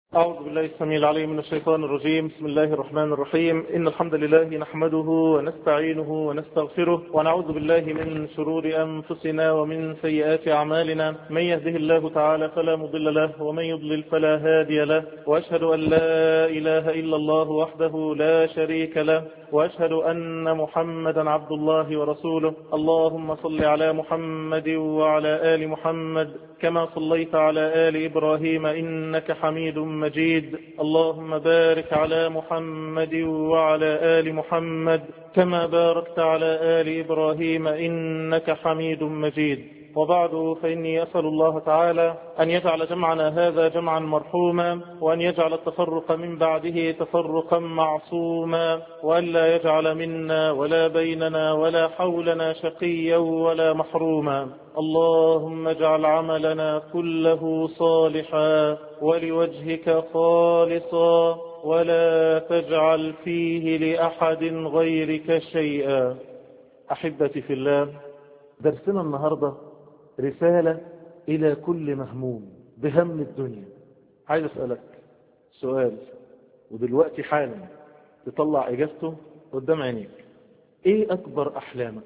أعوذ بالله السميع العليم من الشيطان الرجيم. بسم الله الرحمن الرحيم. إن الحمد لله نحمده ونستعينه ونستغفره ونعوذ بالله من شرور أنفسنا ومن سيئات أعمالنا. من يهده الله تعالى فلا مضل له ومن يضلل فلا هادي له، وأشهد أن لا إله إلا الله وحده لا شريك له، وأشهد أن محمدا عبد الله ورسوله. اللهم صل على محمد وعلى آل محمد كما صليت على آل إبراهيم إنك حميد مجيد. اللهم بارك على محمد وعلى آل محمد كما باركت على آل إبراهيم إنك حميد مجيد. وبعد، فإني أسأل الله تعالى أن يجعل جمعنا هذا جمعا مرحوما، وأن يجعل التفرق من بعده تفرقا معصوما، وأن لا يجعل منا ولا بيننا ولا حولنا شقيا ولا محروما. اللهم اجعل عملنا كله صالحا ولوجهك خالصا، ولا تجعل فيه لأحد غيرك شيئا. أحبتي في الله، درسنا النهاردة رسالة إلى كل مهموم بهم الدنيا. عايز أسألك سؤال، ودلوقتي حالا تطلع إجابته قدام عينيك. إيه أكبر أحلامك؟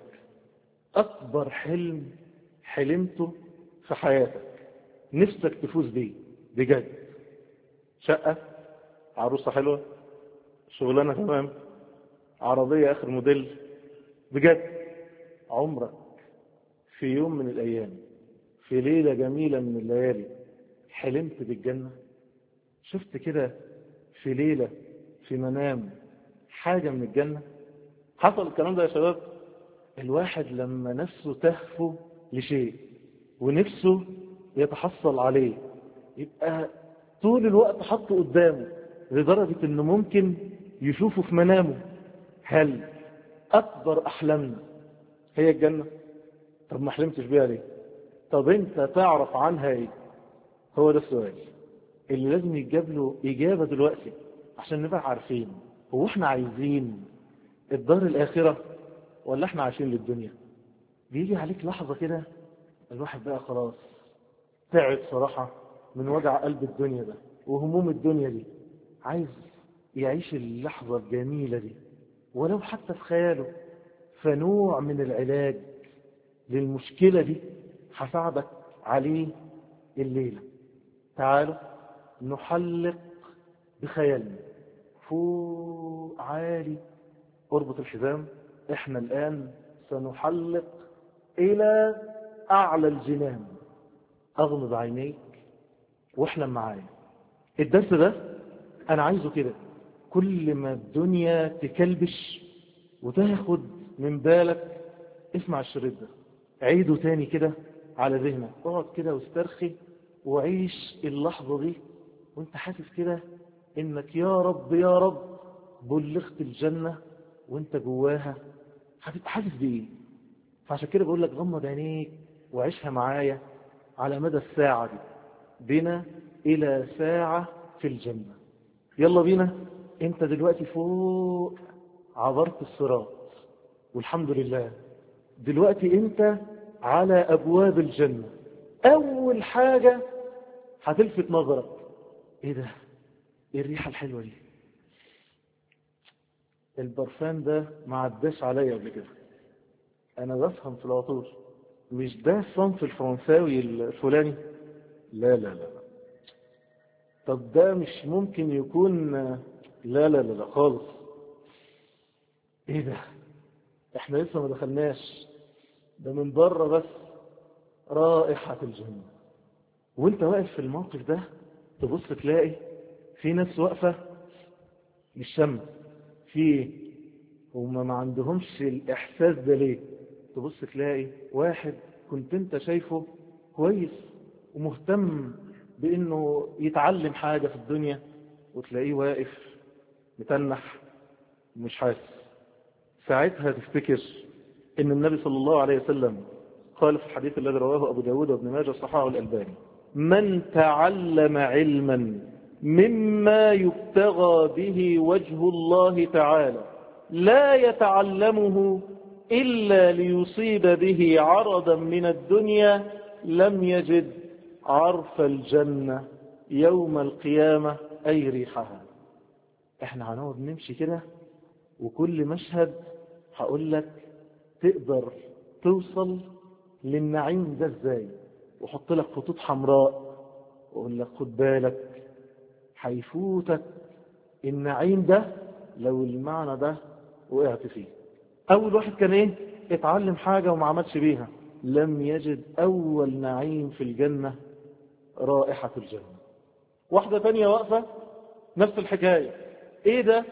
أكبر حلم حلمته في حياتك نفسك تفوز بيه بجد؟ شقة، عروسة حلوة، شغلانة تمام، عربية آخر موديل، بجد عمرك في يوم من الأيام في ليلة جميلة من الليالي حلمت بالجنة؟ شفت كده في ليلة في منام حاجة من الجنة؟ حصل الكلام ده يا شباب؟ الواحد لما نفسه تهفو لشيء ونفسه يتحصل عليه يبقى طول الوقت حطه قدامه لدرجة انه ممكن يشوفه في منامه. هل أكبر أحلامنا هي الجنة؟ طب ما حلمتش بيها ليه؟ طب انت تعرف عنها ايه؟ هو ده السؤال اللي لازم يجاب له إجابة دلوقتي عشان نبقى عارفين هو احنا عايزين الدار الآخرة ولا احنا عايشين للدنيا. بيجي عليك لحظة كده الواحد بقى خلاص تعب صراحة من وجع قلب الدنيا ده وهموم الدنيا دي، عايز يعيش اللحظة الجميلة دي ولو حتى في خياله. فنوع من العلاج للمشكلة دي هساعدك عليه الليلة. تعالوا نحلق بخيالنا فوق عالي. اربط الحزام، احنا الآن سنحلق إلى أعلى الجنان. أغمض عينيك واحلم معايا. الدرس ده أنا عايزه كده، كل ما الدنيا تكلبش وتاخد من بالك اسمع الشريط ده، عيده تاني كده على ذهنك، اقعد كده واسترخي وعيش اللحظة دي وانت حاسس كده انك يا رب يا رب بلغت الجنة وانت جواها. هتبقى حاسس بايه؟ فعشان كده بقول لك غمض عينيك وعيشها معايا على مدى الساعة دي. بنا إلى ساعة في الجنة. يلا بينا. انت دلوقتي فوق عبرت الصراط والحمد لله، دلوقتي انت على أبواب الجنة. أول حاجة هتلفت نظرك ايه ده؟ ايه الريحة الحلوة دي؟ البرفان ده ما عداش عليا قبل كده، انا بفهم في العطور. مش ده الصنف الفرنساوي الفلاني؟ لا لا لا. طب ده مش ممكن يكون؟ لا لا لا خالص. ايه ده؟ احنا لسه ما دخلناش، ده من بره بس رائحة الجنة. وانت واقف في الموقف ده تبص تلاقي في ناس واقفة مش شم في ايه، هما ما عندهمش الاحساس ده ليه؟ تبص تلاقي واحد كنت انت شايفه كويس ومهتم بانه يتعلم حاجة في الدنيا وتلاقيه واقف متنح مش حاسس. ساعتها تفتكر ان النبي صلى الله عليه وسلم قال في الحديث الذي رواه ابو داود وابن ماجه صححه الألباني: من تعلم علما مما يبتغى به وجه الله تعالى لا يتعلمه إلا ليصيب به عرضا من الدنيا لم يجد عرف الجنة يوم القيامة أي ريحها. احنا هنقعد نمشي كده وكل مشهد هقول لك تقدر توصل للنعيم ده ازاي، وحط لك خطوط حمراء واقول لك خد بالك هيفوتك النعيم ده لو المعنى ده وقعت فيه. اول واحد كان ايه؟ اتعلم حاجة وما عملش بيها، لم يجد اول نعيم في الجنة رائحة الجنة. واحدة تانية واقفة نفس الحكاية، ايه ده؟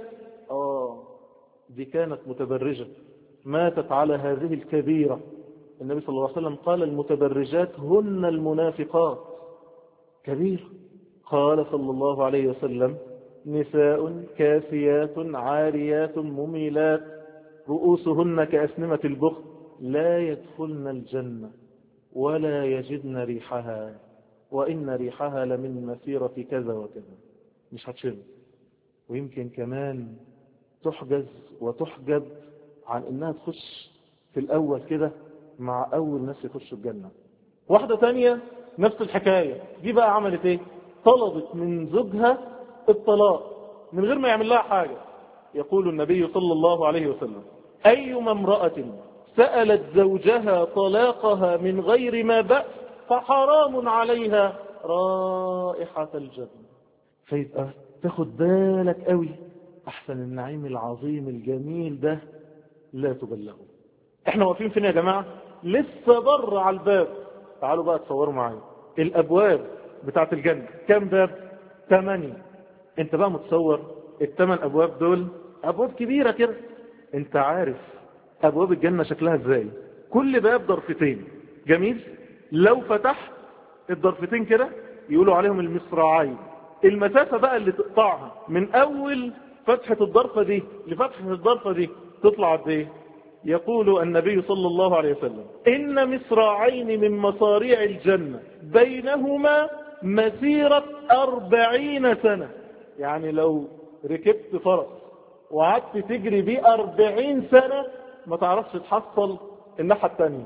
دي كانت متبرجة ماتت على هذه الكبيرة. النبي صلى الله عليه وسلم قال المتبرجات هن المنافقات. كبيرة. قال صلى الله عليه وسلم نساء كاسيات عاريات مميلات رؤوسهن كأسنمة البخت لا يدخلن الجنة ولا يجدن ريحها وإن ريحها لمن مسيرة كذا وكذا. مش هتشم، ويمكن كمان تحجز وتحجب عن انها تخش في الاول كده مع اول ناس يخشوا الجنة. واحدة تانية نفس الحكاية، دي بقى عملت ايه؟ طلبت من زوجها الطلاق من غير ما يعمل لها حاجة. يقول النبي صلى الله عليه وسلم ايما امرأة سألت زوجها طلاقها من غير ما بأس فحرام عليها رائحة الجنة. فيبقى تاخد بالك قوي، احسن النعيم العظيم الجميل ده لا تبلغه. احنا واقفين فين يا جماعة؟ لسه بره على الباب. تعالوا بقى تصوروا معايا الابواب بتاعت الجنة كم باب؟ 8. انت بقى متصور ال8 ابواب دول ابواب كبيرة كده. انت عارف ابواب الجنة شكلها ازاي؟ كل باب ضرفتين. جميل. لو فتحت الضرفتين كده يقولوا عليهم المصراعين. المسافة بقى اللي تقطعها من اول فتحة الضرفة دي لفتحة الضرفة دي تطلع قد ايه؟ يقول النبي صلى الله عليه وسلم إن مصراعين من مصاريع الجنة بينهما مسيرة 40 سنة. يعني لو ركبت فرس وقعدت تجري بيه 40 سنة ما تعرفش تحصل الناحية التانية.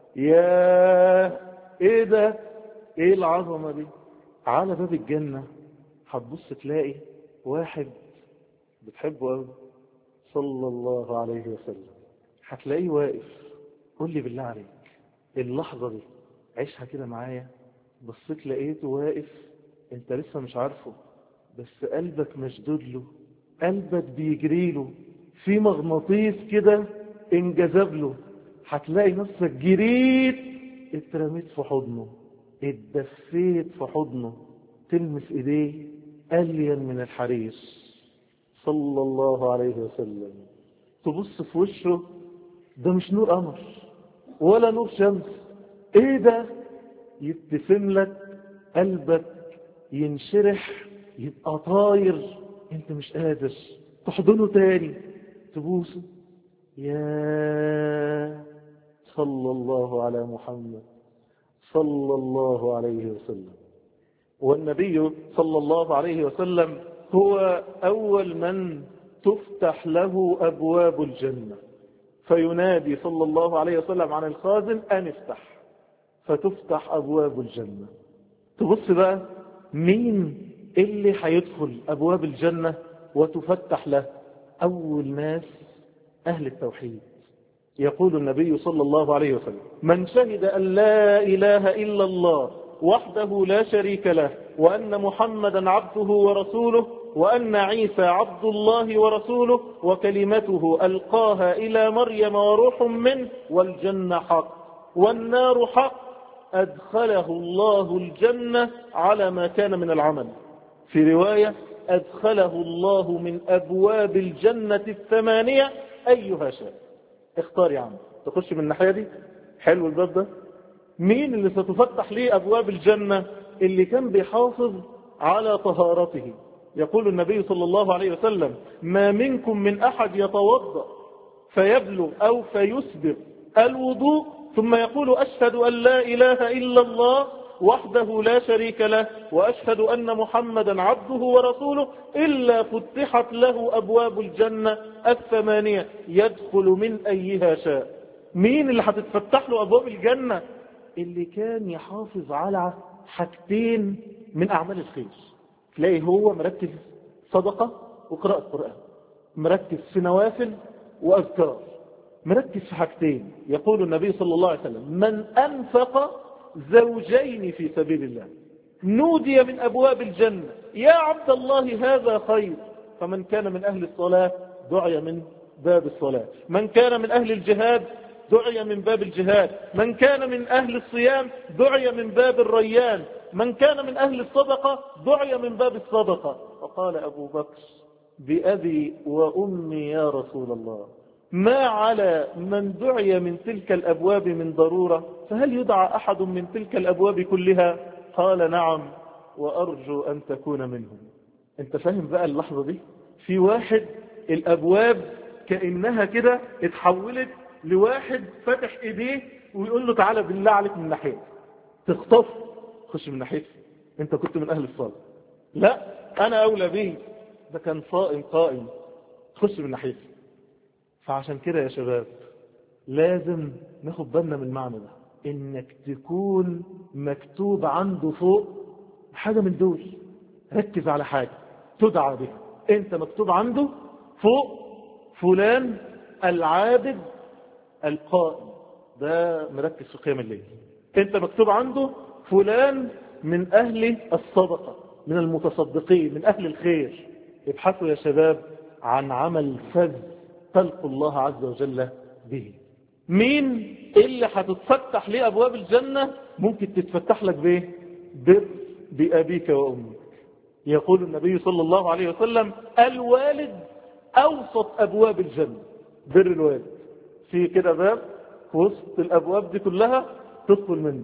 يا ايه ده؟ ايه العظمة دي؟ على باب الجنة هتبص تلاقي واحد بتحبه قوي صلى الله عليه وسلم، هتلاقيه واقف. قول لي بالله عليك اللحظة دي عيشها كده معايا. بصيت لقيته واقف، انت لسه مش عارفه بس قلبك مشدود له، قلبك بيجري له في مغناطيس كده انجذب له. هتلاقي نفسك جريت اترميت في حضنه، اتدفيت في حضنه، تلمس ايديه ألين من الحرير صلى الله عليه وسلم. تبص في وشه ده مش نور قمر ولا نور شمس، ايه ده؟ يبتسم لك، قلبك ينشرح، يبقى طاير، انت مش قادر تحضنه تاني تبوسه. يا صلى الله على محمد صلى الله عليه وسلم. والنبي صلى الله عليه وسلم هو أول من تفتح له أبواب الجنة، فينادي صلى الله عليه وسلم عن الخازن أن افتح، فتفتح أبواب الجنة. تبص بقى مين اللي هيدخل أبواب الجنة وتفتح له؟ أول ناس أهل التوحيد. يقول النبي صلى الله عليه وسلم من شهد أن لا إله إلا الله وحده لا شريك له وأن محمدا عبده ورسوله وأن عيسى عبد الله ورسوله وكلمته ألقاها إلى مريم وروح منه والجنة حق والنار حق أدخله الله الجنة على ما كان من العمل. في رواية أدخله الله من أبواب الجنة 8 أيها شاء. اختار يا عم تخش من الناحية دي. حلو الباب ده. مين اللي ستفتح ليه أبواب الجنة؟ اللي كان بيحافظ على طهارته. يقول النبي صلى الله عليه وسلم ما منكم من أحد يتوضأ فيبلغ أو فيسبق الوضوء ثم يقول أشهد أن لا إله إلا الله وحده لا شريك له وأشهد أن محمدا عبده ورسوله إلا فتحت له أبواب الجنة 8 يدخل من أيها شاء. مين اللي هتتفتح له أبواب الجنة؟ اللي كان يحافظ على حاجتين من أعمال الخير تلاقي هو مركز صدقة وقراءة قرآن، مركز في نوافل وأذكار، مركز في حاجتين. يقول النبي صلى الله عليه وسلم: من أنفق زوجين في سبيل الله نودي من أبواب الجنة يا عبد الله هذا خير. فمن كان من أهل الصلاة دعي من باب الصلاة، من كان من أهل الجهاد دعي من باب الجهاد، من كان من أهل الصيام دعي من باب الريان، من كان من أهل الصدقة دعي من باب الصدقة. فقال أبو بكر: بأبي وأمي يا رسول الله، ما على من دعي من تلك الأبواب من ضرورة، فهل يدعى أحد من تلك الأبواب كلها؟ قال: نعم، وأرجو أن تكون منهم. انت فاهم بقى اللحظة دي؟ في واحد الأبواب كأنها كده اتحولت لواحد فتح ايديه ويقول له: تعالى بالله عليك من ناحية، تخطف، خش من ناحية، انت كنت من أهل الصلاة. لا، أنا أولى بيه، ده كان صائم قائم، خش من ناحية. فعشان كده يا شباب لازم ناخد بالنا من المعنى ده، انك تكون مكتوب عنده فوق حاجة من دول. ركز على حاجة تدعى بها، انت مكتوب عنده فوق فلان العابد القائم، ده مركز في قيام الليل. انت مكتوب عنده فلان من اهل الصدقة، من المتصدقين، من اهل الخير. ابحثوا يا شباب عن عمل فذ تلقوا الله عز وجل به. مين اللي هتتفتح ليه ابواب الجنة؟ ممكن تتفتح لك بايه؟ بر بأبيك وأمك. يقول النبي صلى الله عليه وسلم: الوالد أوسط أبواب الجنة. بر الوالد في كده باب في وسط الأبواب دي كلها تدخل منه.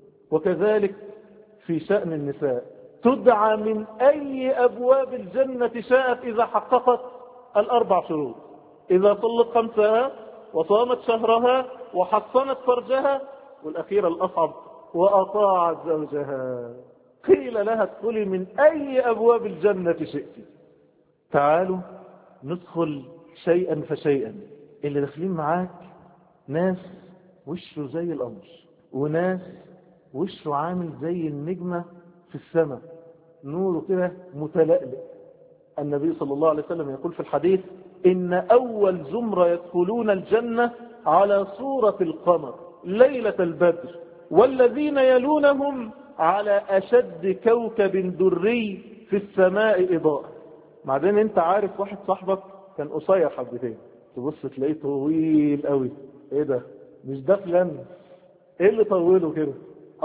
وكذلك في شأن النساء، تدعى من أي أبواب الجنة شاءت إذا حققت الأربع شروط: إذا صلت خمسها وصامت شهرها وحصنت فرجها، والأخيرة الأصعب: وأطاعت زوجها. قيل لها: ادخلي من أي أبواب الجنة شئت. تعالوا ندخل شيئا فشيئا. اللي داخلين معاك ناس وشه زي القمر، وناس وشه عامل زي النجمة في السماء، نوره كده متلألئ. النبي صلى الله عليه وسلم يقول في الحديث: إن أول زمرة يدخلون الجنة على صورة القمر ليلة البدر، والذين يلونهم على أشد كوكب دري في السماء إضاءة. بعدين انت عارف واحد صاحبك كان قصير حبتين، تبص تلاقيه طويل قوي، ايه ده؟ مش ده فلان؟ ايه اللي طوله كده؟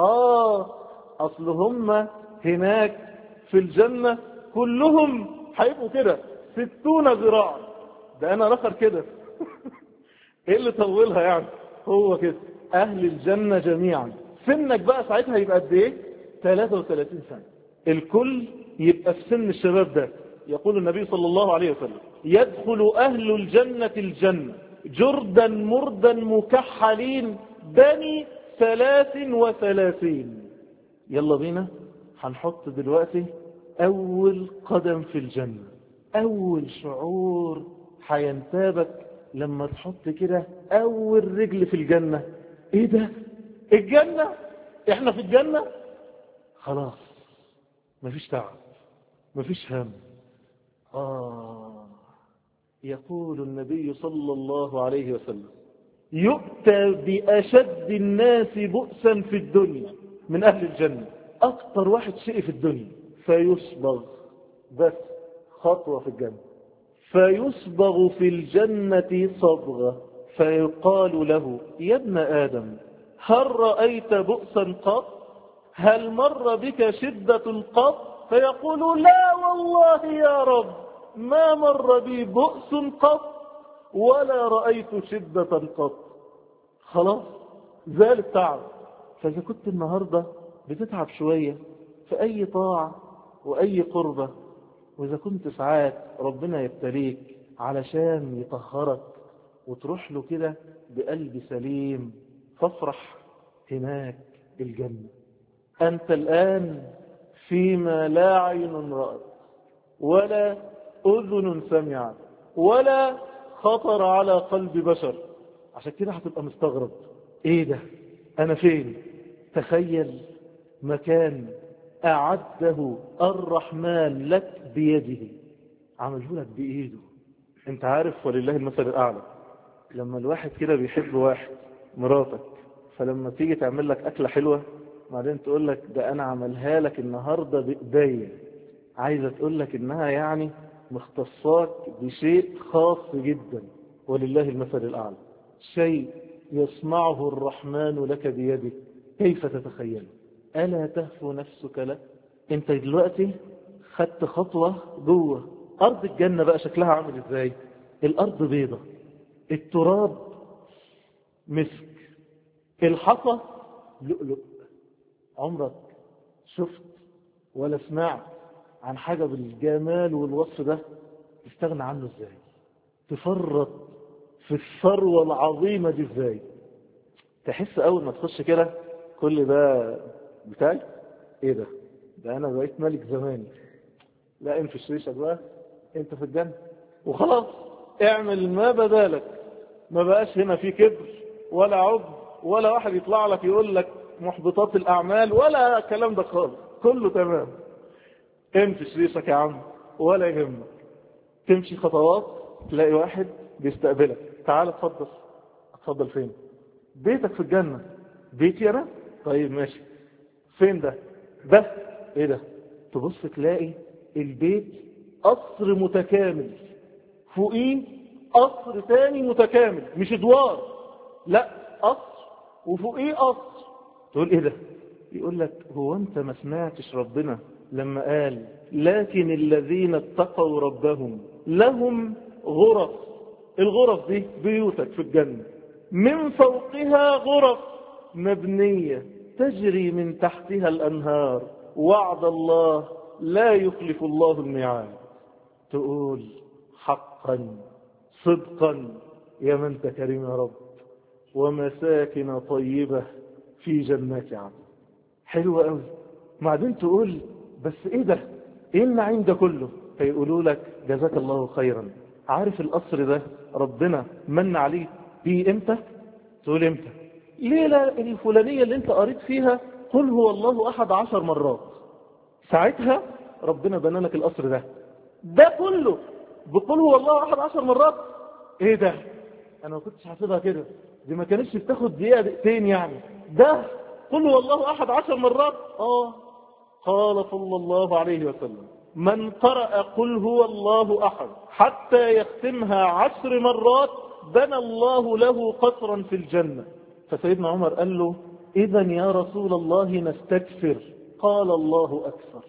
اصل هم هناك في الجنة كلهم هيبقوا كده 60 ذراع، ده انا رخر كده. ايه اللي طولها يعني؟ هو كده اهل الجنة جميعا. سنك بقى ساعتها يبقى قد ايه؟ 33 سنة. الكل يبقى في سن الشباب ده. يقول النبي صلى الله عليه وسلم: يدخل أهل الجنة الجنة جردا مردا مكحلين بني 33. يلا بينا هنحط دلوقتي أول قدم في الجنة. أول شعور هينتابك لما تحط كده أول رجل في الجنة. إيه ده؟ الجنة؟ إحنا في الجنة؟ خلاص مفيش تعب، مفيش هم. يقول النبي صلى الله عليه وسلم: يؤتى بأشد الناس بؤسا في الدنيا من أهل الجنة، أكتر واحد شيء في الدنيا، فيصبغ، بس خطوة في الجنة، فيصبغ في الجنة صبغة، فيقال له: يا ابن آدم، هل رأيت بؤسا قط؟ هل مر بك شدة قط؟ فيقول: لا والله يا رب، ما مر بي بؤس قط ولا رأيت شدة قط. خلاص زال التعب. فإذا كنت النهاردة بتتعب شوية في أي طاعة وأي قربة، وإذا كنت ساعات ربنا يبتليك علشان يطهرك وتروح له كده بقلب سليم، فافرح، هناك الجنة. أنت الآن فيما لا عين رأت ولا أذن سمعت ولا خطر على قلب بشر. عشان كده هتبقى مستغرب، ايه ده؟ انا فين؟ تخيل مكان أعده الرحمن لك بيده، عمله لك بإيده. انت عارف ولله المثل الأعلى، لما الواحد كده بيحب واحد، مراتك، فلما تيجي تعمل لك أكلة حلوة بعدين تقول لك ده أنا عملها لك النهاردة بإيديا، عايزة تقول لك إنها يعني مختصاك بشيء خاص جدا. ولله المثل الأعلى، شيء يصنعه الرحمن لك بيده كيف تتخيل؟ ألا تهفو نفسك له؟ انت دلوقتي خدت خطوة جوه أرض الجنة. بقى شكلها عامل ازاي؟ الأرض بيضة، التراب مسك، الحصى لؤلؤ. عمرك شفت ولا سمعت عن حاجة بالجمال والوصف ده؟ تستغنى عنه ازاي؟ تفرط في الثروة العظيمة دي ازاي؟ تحس اول ما تخش كده كل ده بتاعي؟ ايه ده؟ ده انا بقيت ملك زماني. لا انفش ريشك بقى، انت في الجنة وخلاص. اعمل ما بدالك. ما بقاش هنا في كبر ولا عجب ولا واحد يطلع لك يقول لك محبطات الاعمال ولا كلام ده خالص، كله تمام. انفش ريشك يا عم ولا يهمك. تمشي خطوات تلاقي واحد بيستقبلك، تعال اتفضل. اتفضل فين؟ بيتك في الجنة. بيتي انا؟ طيب ماشي. فين ده؟ ده ايه ده؟ تبص تلاقي البيت قصر متكامل، فوقيه قصر تاني متكامل، مش ادوار، لا قصر وفوقيه قصر. تقول ايه ده؟ يقول لك هو انت ما سمعتش ربنا لما قال لكن الذين اتقوا ربهم لهم غرف؟ الغرف دي بيوتك في الجنة، من فوقها غرف مبنية تجري من تحتها الأنهار، وعد الله لا يخلف الله الميعاد. تقول حقا صدقا يا من انت كريم يا رب، ومساكن طيبة في جنات عدن. حلوة قوي. بعدين تقول بس ايه ده؟ ايه النعيم ده كله؟ فيقولوا لك جزاك الله خيرا. عارف القصر ده ربنا من عليك بيه امتى؟ تقول امتى؟ ليلة الفلانية اللي انت قريت فيها قل هو الله احد 10 مرات، ساعتها ربنا بنى لك القصر ده. ده كله بقول هو الله احد 10 مرات. ايه ده؟ انا ما كنتش حاسبها كده، دي ما كانتش بتاخد دقيقة دقيقتين يعني. ده قل هو الله احد 10 مرات. قال صلى الله عليه وسلم من قرأ قل هو الله احد حتى يختمها 10 مرات بنى الله له قصرا في الجنة. فسيدنا عمر قال له إذا يا رسول الله نستكثر. قال الله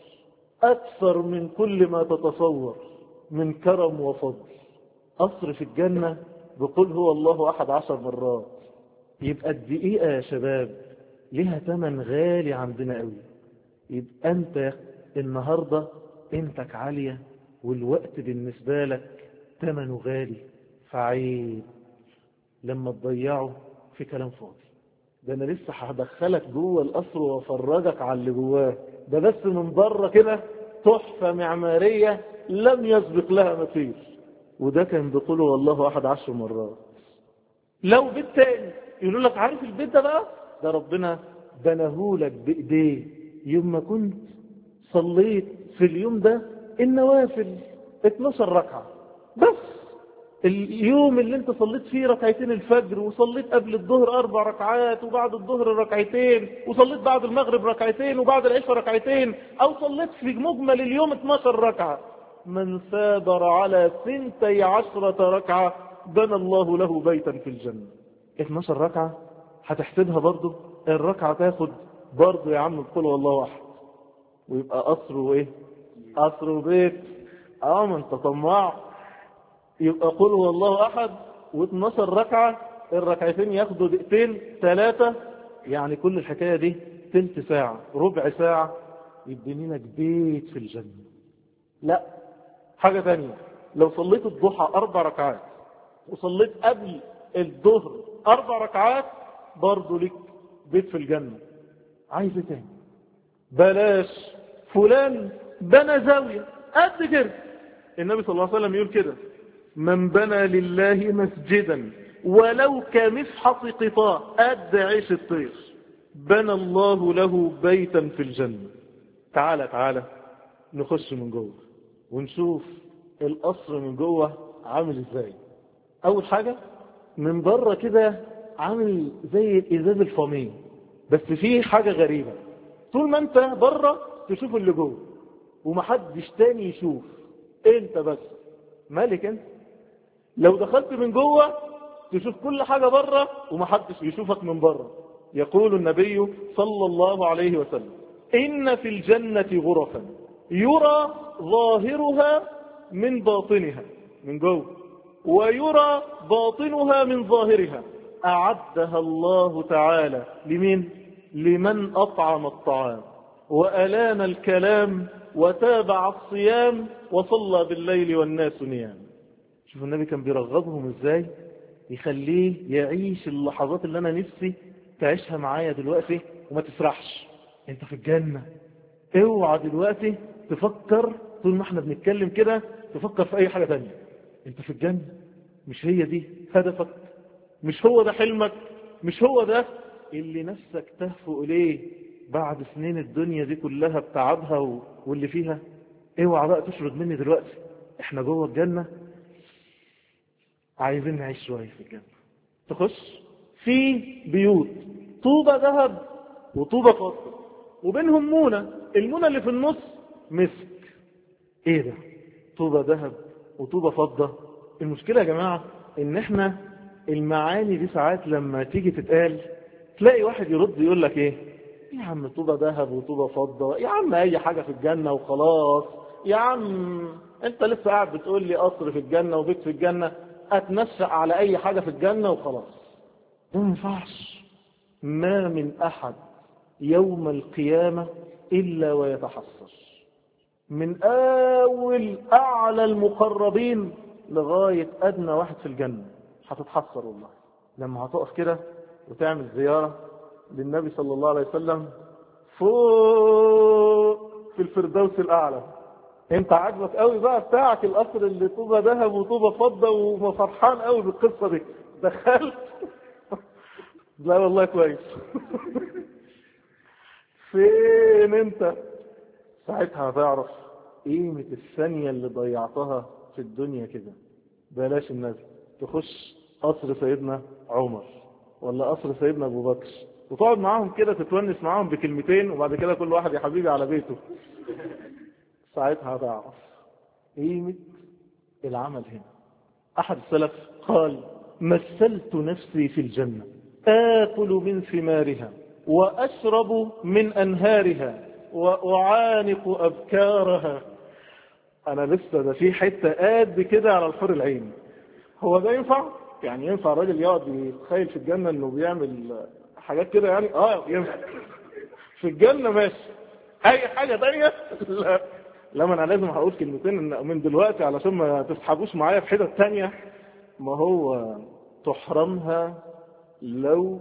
أكثر من كل ما تتصور من كرم وفضل. قصر في الجنة بقول هو الله أحد 10 مرات. يبقى الدقيقة يا شباب لها ثمن غالي عندنا قوي. يبقى أنت النهاردة قيمتك عالية والوقت بالنسبة لك ثمنه غالي، فعيب لما تضيعه في كلام فاضي. ده انا لسه هدخلك جوه القصر وافرجك على اللي جواه، ده بس من بره كده تحفة معمارية لم يسبق لها مثيل. وده كان بيقوله والله احد 10 مرات. لو بيت تاني يقولوا لك عارف البيت ده بقى ده ربنا بناهولك بايديه يوم ما كنت صليت في اليوم ده النوافل 12 ركعة بس. اليوم اللي انت صليت فيه ركعتين الفجر، وصليت قبل الظهر 4 ركعات، وبعد الظهر ركعتين، وصليت بعد المغرب ركعتين، وبعد العشاء ركعتين، او صليت في مجمل اليوم 12 ركعة. من ثابر على 12 ركعة بنى الله له بيتا في الجنة. 12 ركعة هتحسبها برضو، الركعة تاخد برضو يا عم قل والله احد، ويبقى قصر وايه؟ قصر وبيت. ما انت طماع. يبقى قل هو الله احد و12 ركعة، الركعتين ياخدوا دقيقتين 3، يعني كل الحكاية دي تلت ساعة ربع ساعة يبني لك بيت في الجنة. لا حاجة تانية، لو صليت الضحى 4 ركعات وصليت قبل الظهر 4 ركعات برضو لك بيت في الجنة. عايز ايه تاني؟ بلاش فلان بنى زاوية قد كده. النبي صلى الله عليه وسلم يقول كده من بنى لله مسجدا ولو كمفحص قطاع قد عيش الطير بنى الله له بيتا في الجنة. تعالى نخش من جوه ونشوف القصر من جوه عامل ازاي. اول حاجة من بره كده عامل زي الازاز الفامي، بس فيه حاجة غريبة، طول ما انت بره تشوف اللي جوه ومحدش تاني يشوف، انت بس مالك انت. لو دخلت من جوه تشوف كل حاجة بره ومحدش يشوفك من بره. يقول النبي صلى الله عليه وسلم: إن في الجنة غرفا يرى ظاهرها من باطنها، من جوه، ويرى باطنها من ظاهرها، أعدها الله تعالى لمن؟ لمن أطعم الطعام وألان الكلام وتابع الصيام وصلى بالليل والناس نيام. شوف النبي كان بيرغبهم ازاي، يخليه يعيش اللحظات اللي انا نفسي تعيشها معايا دلوقتي وما تسرحش. انت في الجنة، اوعى دلوقتي تفكر طول ما احنا بنتكلم كده تفكر في اي حاجة تانية. انت في الجنة، مش هي دي هدفك؟ مش هو ده حلمك؟ مش هو ده اللي نفسك تهفو اليه بعد سنين الدنيا دي كلها بتعبها واللي فيها؟ اوعى بقى تشرد مني دلوقتي، احنا جوه الجنة عايزين نعيش شوية في الجنة. تخش في بيوت طوبة ذهب وطوبة فضة وبينهم مونة، المونة اللي في النص مسك. ايه ده؟ طوبة ذهب وطوبة فضة. المشكلة يا جماعة ان احنا المعاني دي ساعات لما تيجي تتقال تلاقي واحد يرد يقول لك ايه يا عم، طوبة ذهب وطوبة فضة، يا عم اي حاجة في الجنة وخلاص، يا عم انت لسه قاعد بتقول لي قصر في الجنة وبيت في الجنة، اتنشأ على اي حاجة في الجنة وخلاص. ده ما ينفعش. ما من احد يوم القيامة الا ويتحسر، من اول اعلى المقربين لغاية ادنى واحد في الجنة هتتحسر والله. لما هتقف كده وتعمل زيارة للنبي صلى الله عليه وسلم فوق في الفردوس الاعلى، انت عاجبك قوي بقى بتاعك القصر اللي طوبة ذهب وطوبة فضة وفرحان قوي بالقصة دي، دخلت لا والله كويس فين انت؟ ساعتها هتعرف قيمة الثانية اللي ضيعتها في الدنيا كده. بلاش الناس تخش قصر سيدنا عمر ولا قصر سيدنا ابو بكر وتقعد معاهم كده تتونس معاهم بكلمتين وبعد كده كل واحد يا حبيبي على بيته. ساعتها هتعرف قيمة العمل هنا. أحد السلف قال: مثلت نفسي في الجنة آكل من ثمارها وأشرب من أنهارها وأعانق أبكارها. أنا لسه ده في حتة قد كده على الحور العين. هو ده ينفع؟ يعني ينفع الراجل يقعد يتخيل في الجنة إنه بيعمل حاجات كده؟ يعني ينفع في الجنة ماشي، أي حاجة تانية لا. لما أنا لازم هقول كلمتين من دلوقتي علشان ما تسحبوش معايا في حتة تانية. ما هو تحرمها لو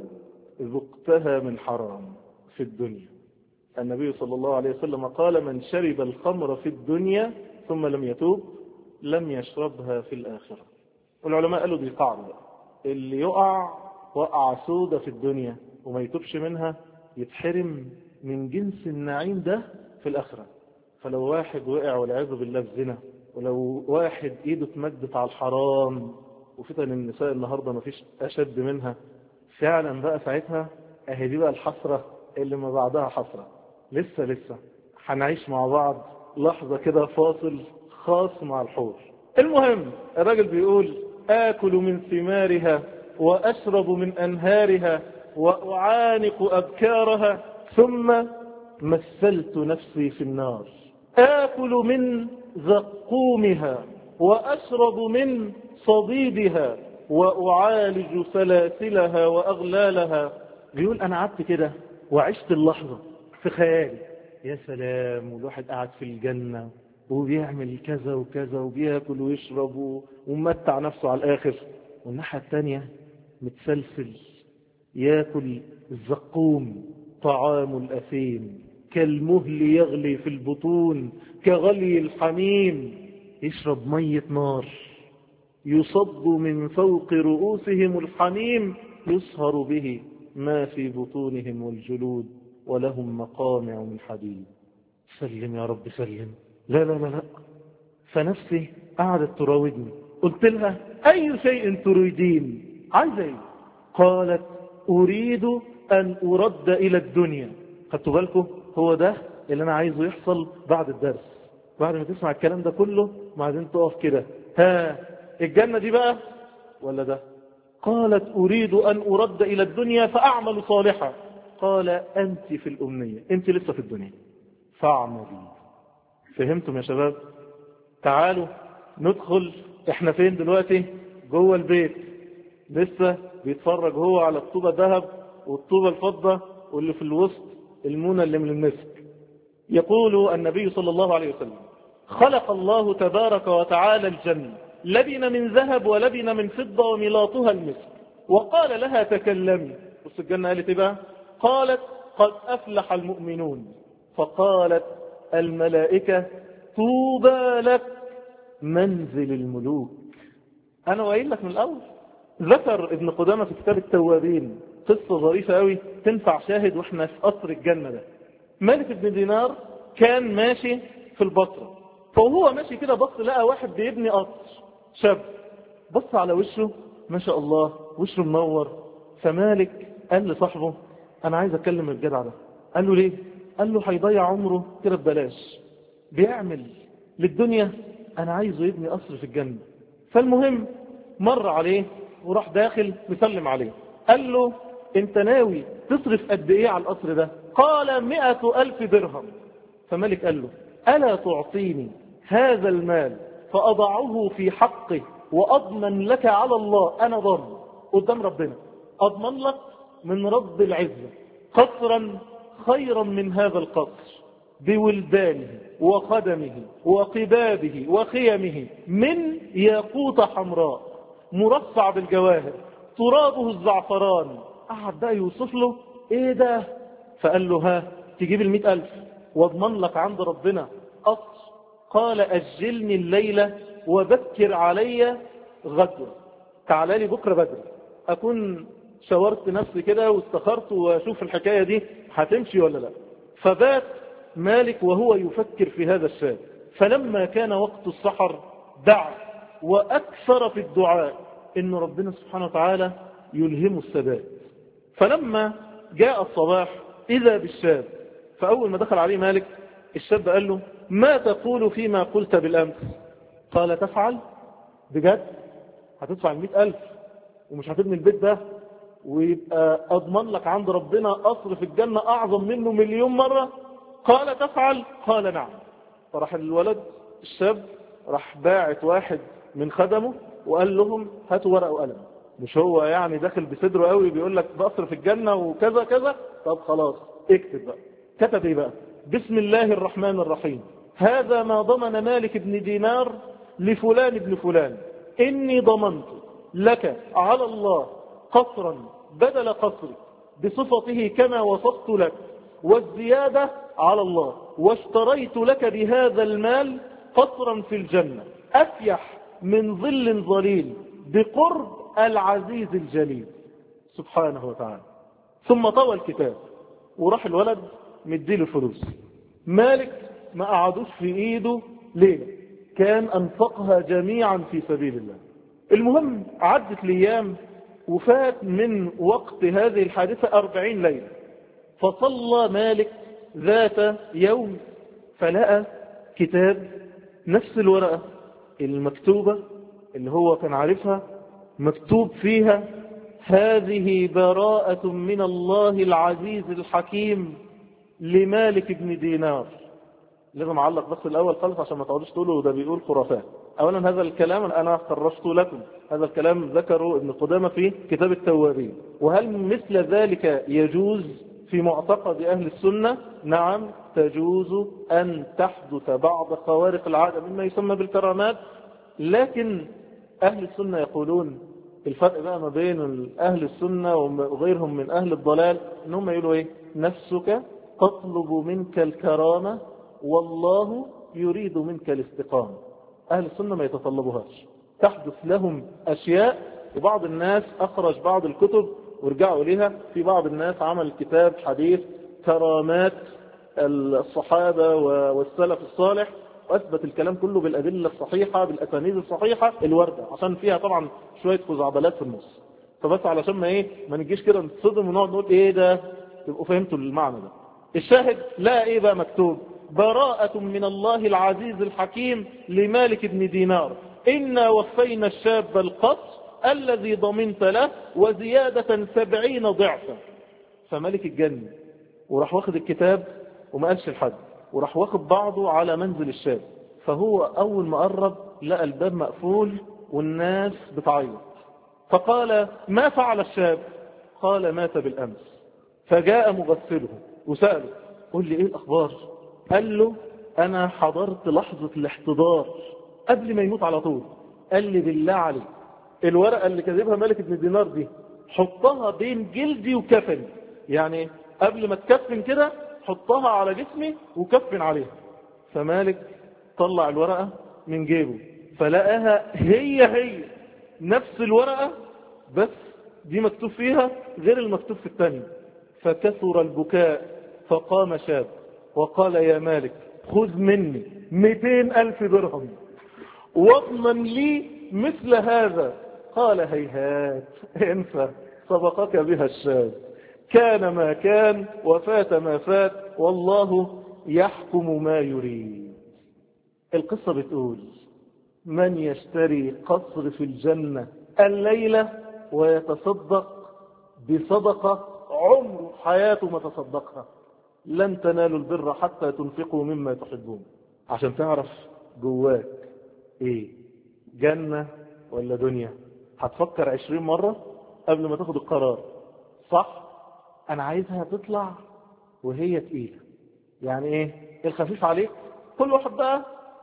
ذقتها من حرام في الدنيا. النبي صلى الله عليه وسلم قال: من شرب الخمر في الدنيا ثم لم يتوب لم يشربها في الآخرة. والعلماء قالوا دي قاعدة، اللي يقع وقع سودة في الدنيا وما يتوبش منها يتحرم من جنس النعيم ده في الآخرة. فلو واحد وقع والعياذ بالله في زنا، ولو واحد ايده اتمدت على الحرام، وفتن النساء النهارده ما فيش اشد منها، فعلا بقى ساعتها اهي دي بقى الحسرة اللي ما بعدها حسرة. لسه هنعيش مع بعض لحظة كده فاصل خاص مع الحور. المهم الراجل بيقول: آكل من ثمارها وأشرب من أنهارها وأعانق أبكارها ثم مثلت نفسي في النار، آكل من زقومها وأشرب من صديدها وأعالج سلاسلها وأغلالها. بيقول أنا قعدت كده وعشت اللحظة في خيالي، يا سلام، والواحد قاعد في الجنة وبيعمل كذا وكذا وبياكل ويشرب ومتع نفسه على الآخر، والناحية التانية متسلسل ياكل الزقوم طعام الأثيم كالمهل يغلي في البطون كغلي الحميم، يشرب مية نار يصب من فوق رؤوسهم الحميم يصهر به ما في بطونهم والجلود ولهم مقامع من حديد. سلم يا رب سلم. لا لا لا لا. فنفسي قعدت تراودني، قلت لها أي شيء تريدين؟ عايزة ايه؟ قالت أريد أن أرد إلى الدنيا. خدتوا بالكم؟ هو ده اللي أنا عايزه يحصل بعد الدرس. بعد ما تسمع الكلام ده كله بعدين تقف كده، ها الجنة دي بقى ولا ده؟ قالت أريد أن أرد إلى الدنيا فأعمل صالحا. قال أنت في الأمنية، أنت لسه في الدنيا فاعملي. فهمتم يا شباب؟ تعالوا ندخل. احنا فين دلوقتي؟ جوه البيت. لسه بيتفرج هو على الطوبة ذهب والطوبة الفضة واللي في الوسط المونة اللي من المسك. يقول النبي صلى الله عليه وسلم خلق الله تبارك وتعالى الجنة لبن من ذهب ولبن من فضة وملاطها المسك، وقال لها تكلمي. بص الجنة قالت ايه بقى؟ قالت قد أفلح المؤمنون. فقالت الملائكة طوبى لك منزل الملوك. أنا وقايل لك من الأول. ذكر ابن قدامة في كتاب التوابين قصة ظريفة قوي تنفع شاهد واحنا في قصر الجنة ده. مالك بن دينار كان ماشي في البصرة، فهو ماشي كده بص لقى واحد بيبني قصر شاب، بص على وشه ما شاء الله وشه منور. فمالك قال لصاحبه أنا عايز أكلم الجدع ده. قال له ليه؟ قال له هيضيع عمره كده ببلاش، بيعمل للدنيا، أنا عايزه يبني قصر في الجنة. فالمهم مر عليه وراح داخل مسلم عليه، قال له انت ناوي تصرف قد ايه على القصر ده؟ قال 100,000 درهم. فملك قال له ألا تعطيني هذا المال فأضعه في حقه وأضمن لك على الله، أنا ضامن قدام ربنا أضمن لك من رب العزة قصرا خيرا من هذا القصر بولدانه وخدمه وقبابه وخيمه من ياقوت حمراء مرصع بالجواهر ترابه الزعفران. قعد بقى يوصف له ايه ده؟ فقال له ها تجيب 100,000 واضمن لك عند ربنا قصر. قال أجلني الليلة وبكر علي غدر، تعالى لي بكرة بدري أكون شاورت نفسي كده واستخرت واشوف الحكاية دي هتمشي ولا لا. فبات مالك وهو يفكر في هذا الشاب. فلما كان وقت السحر دعا وأكثر في الدعاء إن ربنا سبحانه وتعالى يلهم الثبات. فلما جاء الصباح إذا بالشاب، فأول ما دخل عليه مالك الشاب قال له ما تقول فيما قلت بالأمس؟ قال تفعل بجد؟ هتدفع 100,000 ومش هتبني البيت ده ويبقى أضمن لك عند ربنا قصر في الجنة أعظم منه 1,000,000 مرة؟ قال تفعل؟ قال نعم. فراح الولد الشاب راح باعت واحد من خدمه وقال لهم هاتوا ورقة وقلم. مش هو يعني داخل بصدره قوي بيقول لك بقصر في الجنة وكذا كذا، طب خلاص اكتب بقى. كتب ايه بقى؟ بسم الله الرحمن الرحيم هذا ما ضمن مالك بن دينار لفلان ابن فلان، إني ضمنت لك على الله قصرا بدل قصرك بصفته كما وصفت لك والزيادة على الله، واشتريت لك بهذا المال قصرا في الجنة أفيح من ظل ظليل بقرب العزيز الجليل سبحانه وتعالى. ثم طوى الكتاب وراح الولد مديله فلوس. مالك ما قعدوش في ايده ليلة، كان انفقها جميعا في سبيل الله. المهم عدت الايام وفات من وقت هذه الحادثة 40 ليلة. فصلى مالك ذات يوم فلقى كتاب نفس الورقة المكتوبة اللي هو كان عارفها، مكتوب فيها هذه براءة من الله العزيز الحكيم لمالك بن دينار. لازم أعلق بس الأول خالص عشان ما تقعدوش تقولوا ده بيقول خرافات. أولا هذا الكلام أنا خرجت لكم، هذا الكلام ذكره ابن قدامة في كتاب التوابين. وهل مثل ذلك يجوز في معتقد أهل السنة؟ نعم تجوز أن تحدث بعض خوارق العادة مما يسمى بالكرامات، لكن أهل السنة يقولون الفرق بقى ما بين أهل السنة وغيرهم من أهل الضلال إنهم يقولوا إيه؟ نفسك تطلب منك الكرامة والله يريد منك الاستقامة. أهل السنة ما يتطلبوهاش، تحدث لهم أشياء. وبعض الناس أخرج بعض الكتب ورجعوا إليها، في بعض الناس عمل كتاب حديث كرامات الصحابة والسلف الصالح، وأثبت الكلام كله بالأدلة الصحيحة بالأسانيد الصحيحة. الوردة عشان فيها طبعا شوية خزعبلات في النص، فبس علشان ما نجيش كده نتصدم ونقعد نقول ايه ده، تبقوا فهمتوا المعنى ده. الشاهد لا ايه بقى مكتوب: براءة من الله العزيز الحكيم لمالك بن دينار، إنا وفينا الشاب القصر الذي ضمنت له وزيادة 70 ضعفا. فملك الجنة وراح واخد الكتاب وما قالش لحد، وراح واخد بعضه على منزل الشاب. فهو أول ما قرب لقى الباب مقفول والناس بتعيط، فقال: ما فعل الشاب؟ قال: مات بالأمس. فجاء مغسله وسأله: قل لي ايه الأخبار؟ قال له: أنا حضرت لحظة الاحتضار قبل ما يموت على طول. قال لي: بالله عليك الورقة اللي كذبها مالك بن دينار دي حطها بين جلدي وكفني، يعني قبل ما تكفن كده حطها على جسمي وكفن عليها. فمالك طلع الورقة من جيبه فلقاها هي نفس الورقة، بس دي مكتوب فيها غير المكتوب في الثانية. فكثر البكاء، فقام شاب وقال: يا مالك خذ مني 200,000 درهم واضمن لي مثل هذا. قال: هيهات انسى، سبقك بها الشاب، كان ما كان وفات ما فات، والله يحكم ما يريد. القصة بتقول: من يشتري قصر في الجنة الليلة ويتصدق بصدقة عمر حياته ما تصدقها، لن تنالوا البر حتى تنفقوا مما تحبون. عشان تعرف جواك ايه، جنة ولا دنيا، هتفكر 20 مرة قبل ما تاخد القرار. صح؟ انا عايزها تطلع وهي تقيلة. يعني ايه الخفيف عليك؟ كل واحد بقى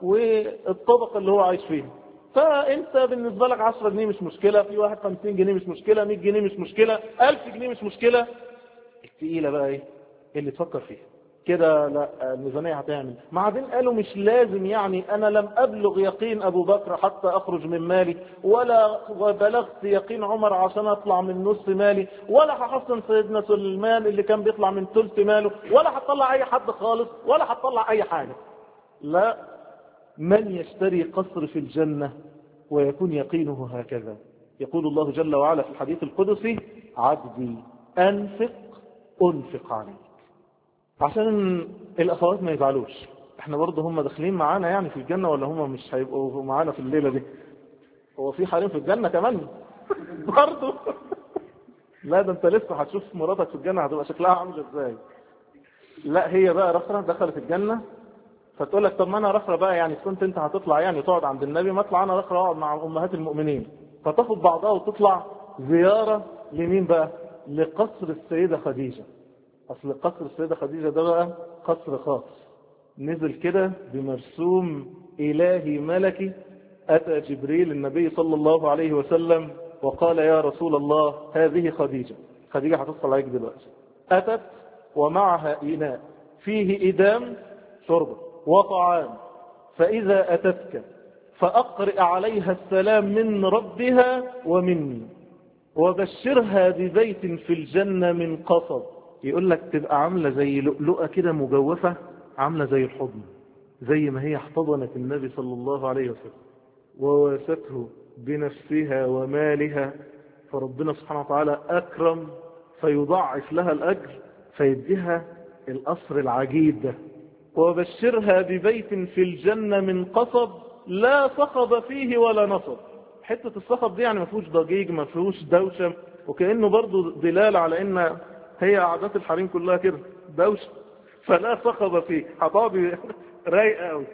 والطبقة اللي هو عايش فيها. فانت بالنسبة لك 10 جنيه مش مشكلة، في واحد 50 جنيه مش مشكلة، 100 جنيه مش مشكلة، 1000 جنيه مش مشكلة. التقيلة بقى ايه اللي تفكر فيها كده؟ لا، الميزانية هتعمل. بعدين قالوا مش لازم، يعني انا لم ابلغ يقين ابو بكر حتى اخرج من مالي، ولا بلغت يقين عمر عشان اطلع من نص مالي، ولا هحسن سيدنا سليمان اللي كان بيطلع من ثلث ماله، ولا هطلع اي حد خالص، ولا هطلع اي حاجة. لا، من يشتري قصر في الجنة ويكون يقينه هكذا. يقول الله جل وعلا في الحديث القدسي: عبدي أنفق أنفق عليك. عشان الأخوات ما يزعلوش، احنا برضه هم داخلين معانا يعني في الجنة، ولا هم مش هيبقوا معانا في الليلة دي؟ هو في حريم في الجنة كمان برضه؟ لا، ده انت لسه هتشوف مراتك في الجنة هتبقى شكلها عامل ازاي. لا، هي بقى رخرة دخلت الجنة، فتقول لك: طب ما انا رخرة بقى، يعني كنت انت هتطلع يعني تقعد عند النبي، ما اطلع انا رخرة اقعد مع امهات المؤمنين. فتاخد بعضها وتطلع زيارة لمين بقى؟ لقصر السيدة خديجة. اصل قصر السيدة خديجة ده بقى قصر خاص، نزل كده بمرسوم الهي ملكي. اتى جبريل النبي صلى الله عليه وسلم وقال: يا رسول الله، هذه خديجة. خديجة هتصل عليك دلوقتي. اتت ومعها إناء فيه إدام شرب وطعام، فإذا أتتك فأقرئ عليها السلام من ربها ومني، وبشرها ببيت في الجنة من قصب. يقول لك تبقى عاملة زي لؤلؤة كده مجوفة، عاملة زي الحضن، زي ما هي احتضنت النبي صلى الله عليه وسلم وواسته بنفسها ومالها. فربنا سبحانه وتعالى أكرم فيضاعف لها الأجر فيديها القصر العجيب ده. وبشرها ببيت في الجنة من قصب لا صخب فيه ولا نصب. حتة الصخب دي يعني ما فيهوش ضجيج، ما فيهوش دوشة، وكأنه برضو دلالة على ان هي عادات الحريم كلها كده دوشة. فلا صخب فيه، حطابي رايقة قوي،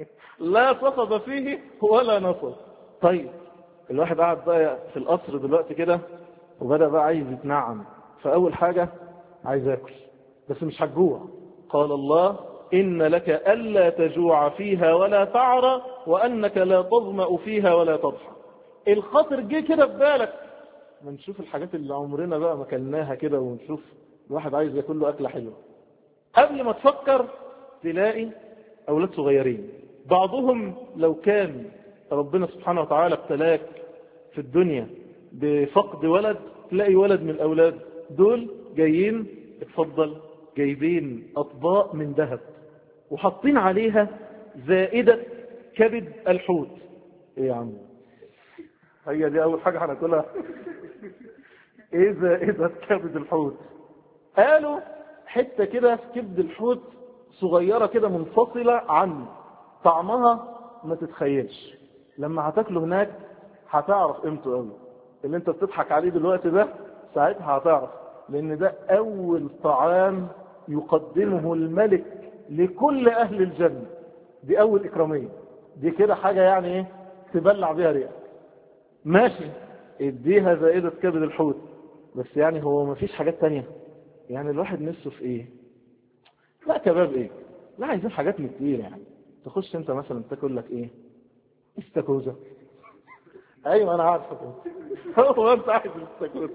لا صخب فيه ولا نصب. طيب الواحد قاعد بقى في القصر دلوقتي كده وبدأ بقى عايز يتنعم. فأول حاجة عايز أكل، بس مش هتجوع. قال الله: إن لك ألا تجوع فيها ولا تعرى وأنك لا تظمأ فيها ولا تضحى. الخاطر جه كده في بالك، ما نشوف الحاجات اللي عمرنا بقى ما كلناها كده، ونشوف الواحد عايز ياكل له أكلة حلوة. قبل ما تفكر تلاقي أولاد صغيرين، بعضهم لو كان ربنا سبحانه وتعالى ابتلاك في الدنيا بفقد ولد، تلاقي ولد من الأولاد دول جايين: اتفضل جايبين أطباق من ذهب وحاطين عليها زائدة كبد الحوت. ايه يا عم، هي دي أول حاجة هناكلها؟ ايه زائدة كبد الحوت؟ قالوا حتة كده في كبد الحوت صغيرة كده منفصلة عن طعمها ما تتخيلش، لما هتاكله هناك هتعرف قيمته قوي. اللي انت بتضحك عليه دلوقتي ده ساعتها هتعرف، لان ده اول طعام يقدمه الملك لكل اهل الجنة. دي اول اكرامية، دي كده حاجة يعني ايه تبلع بيها ريقك. ماشي، اديها زائدة كبد الحوت، بس يعني هو ما فيش حاجات تانية؟ يعني الواحد نفسه في ايه؟ لا كباب ايه، لا عايزين حاجات من كتير. يعني تخش انت مثلا تاكل لك ايه؟ استاكوزا. ايوه انا عارفه كده. هو انت عايز استاكوزا؟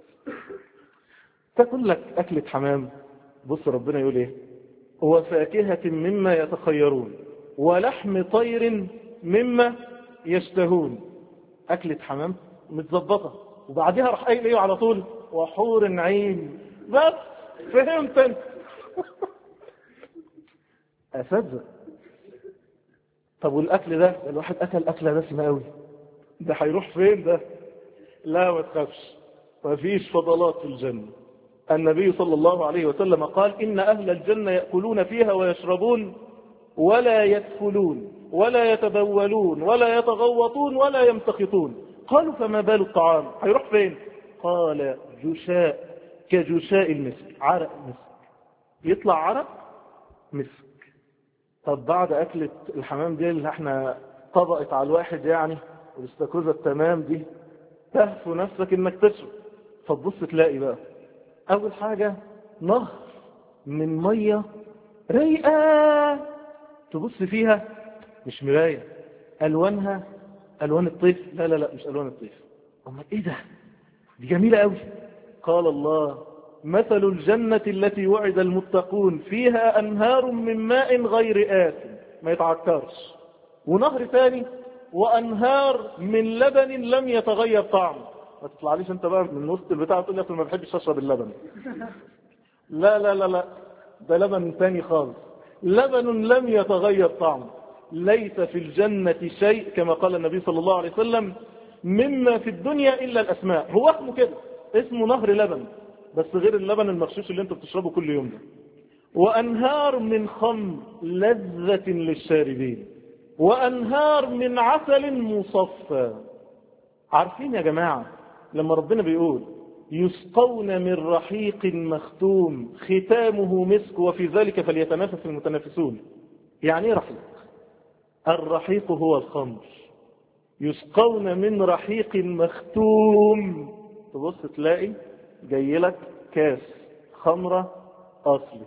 تاكل لك اكلة حمام. بص ربنا يقول ايه؟ وفاكهة مما يتخيرون ولحم طير مما يشتهون. اكلة حمام متظبطة، وبعدها راح قايل ايه على طول؟ وحور عين. بس فهمت انت. اساتذه. طب والاكل ده الواحد اكل اكله دسمه قوي، ده هيروح فين ده؟ لا ما تخافش، مفيش فضلات في الجنه. النبي صلى الله عليه وسلم قال ان اهل الجنه ياكلون فيها ويشربون ولا يدخلون ولا يتبولون ولا يتغوطون ولا يمتخطون. قالوا فما بال الطعام؟ هيروح فين؟ قال جشاء كجشاء المسك، عرق مسك، يطلع عرق مسك. طب بعد أكلة الحمام دي اللي احنا طبقت على الواحد يعني، والاستاكوزا التمام دي، تهفو نفسك انك تشرب. فتبص تلاقي بقى اول حاجة نهر من مية رايقة، تبص فيها مش مراية، الوانها الوان الطيف. لا لا لا مش الوان الطيف. امال ايه ده؟ دي جميلة قوي. قال الله مثل الجنة التي وعد المتقون فيها أنهار من ماء غير آسن، ما يتعكرش. ونهر ثاني وأنهار من لبن لم يتغير طعمه. ما تطلعليش انت بقى من وسط البتاع تقول لي ما بحبش اشرب اللبن. لا لا لا لا، ده لبن ثاني خالص، لبن لم يتغير طعمه. ليس في الجنة شيء كما قال النبي صلى الله عليه وسلم مما في الدنيا إلا الأسماء. هو اسمه كده، اسمه نهر لبن، بس غير اللبن المغشوش اللي انت بتشربه كل يوم ده. وأنهار من خمر لذة للشاربين وأنهار من عسل مصفى. عارفين يا جماعة لما ربنا بيقول يسقون من رحيق مختوم ختامه مسك وفي ذلك فليتنافس المتنافسون، يعني ايه رحيق؟ الرحيق هو الخمر. يسقون من رحيق مختوم، تبص تلاقي جاي لك كاس خمرة أصلي.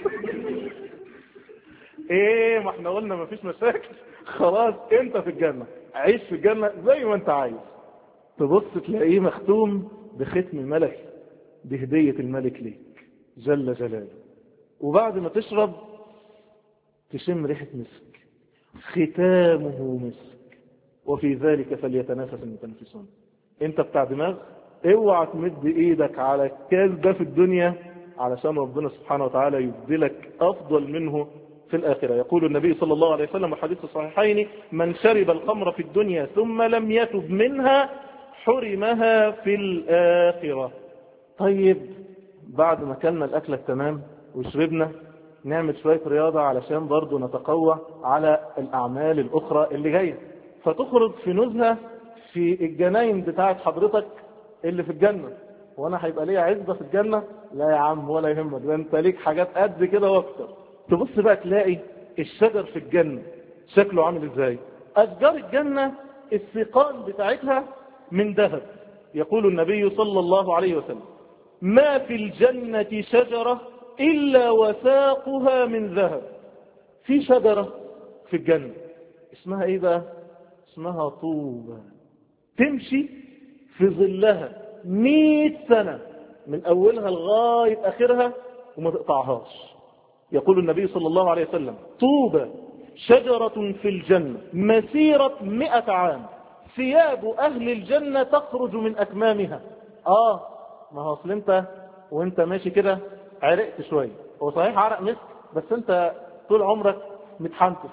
ايه ما احنا قلنا مفيش مشاكل، خلاص انت في الجنة، عيش في الجنة زي ما انت عايز. تبص تلاقيه مختوم بختم الملك، بهدية الملك ليك جل جلاله. وبعد ما تشرب تشم ريحة مسك، ختامه مسك وفي ذلك فليتنافس المتنافسون. انت بتاع دماغ؟ اوعى تمد ايدك على الكاس ده في الدنيا علشان ربنا سبحانه وتعالى يبدلك افضل منه في الآخرة. يقول النبي صلى الله عليه وسلم حديث الصحيحين من شرب الخمر في الدنيا ثم لم يتب منها حرمها في الآخرة. طيب بعد ما كلنا الأكل التمام وشربنا، نعمل شوية رياضة علشان برضو نتقوى على الأعمال الأخرى اللي جاية، فتخرج في نزهة في الجناين بتاعت حضرتك اللي في الجنة. وانا هيبقى ليا عزبة في الجنة؟ لا يا عم ولا يهمك، ده انت ليك حاجات قد كده واكتر. تبص بقى تلاقي الشجر في الجنة شكله عامل ازاي. اشجار الجنة السيقان بتاعتها من ذهب. يقول النبي صلى الله عليه وسلم ما في الجنة شجرة إلا وساقها من ذهب. في شجرة في الجنة اسمها ايه بقى؟ اسمها طوبى، تمشي في ظلها 100 سنة من أولها لغاية آخرها وما تقطعهاش. يقول النبي صلى الله عليه وسلم طوبى شجرة في الجنة مسيرة 100 عام ثياب أهل الجنة تخرج من أكمامها. ما هو أصل انت وانت ماشي كده عرقت شوية، هو صحيح عرق مسك بس انت طول عمرك متحنتف،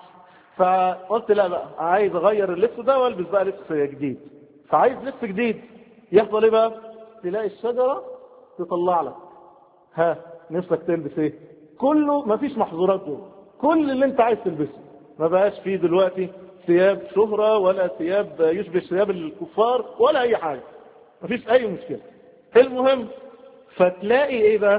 فقلت لا بقى عايز اغير اللبس ده والبس بقى لبس جديد، فعايز لبس جديد. يحصل ايه بقى؟ تلاقي الشجرة تطلع لك، ها نفسك تلبس ايه؟ كله مفيش محظورات دول، كل اللي انت عايز تلبسه. ما بقاش فيه دلوقتي ثياب شهرة ولا ثياب يشبه ثياب الكفار ولا اي حاجة، مفيش اي مشكلة. المهم فتلاقي ايه بقى؟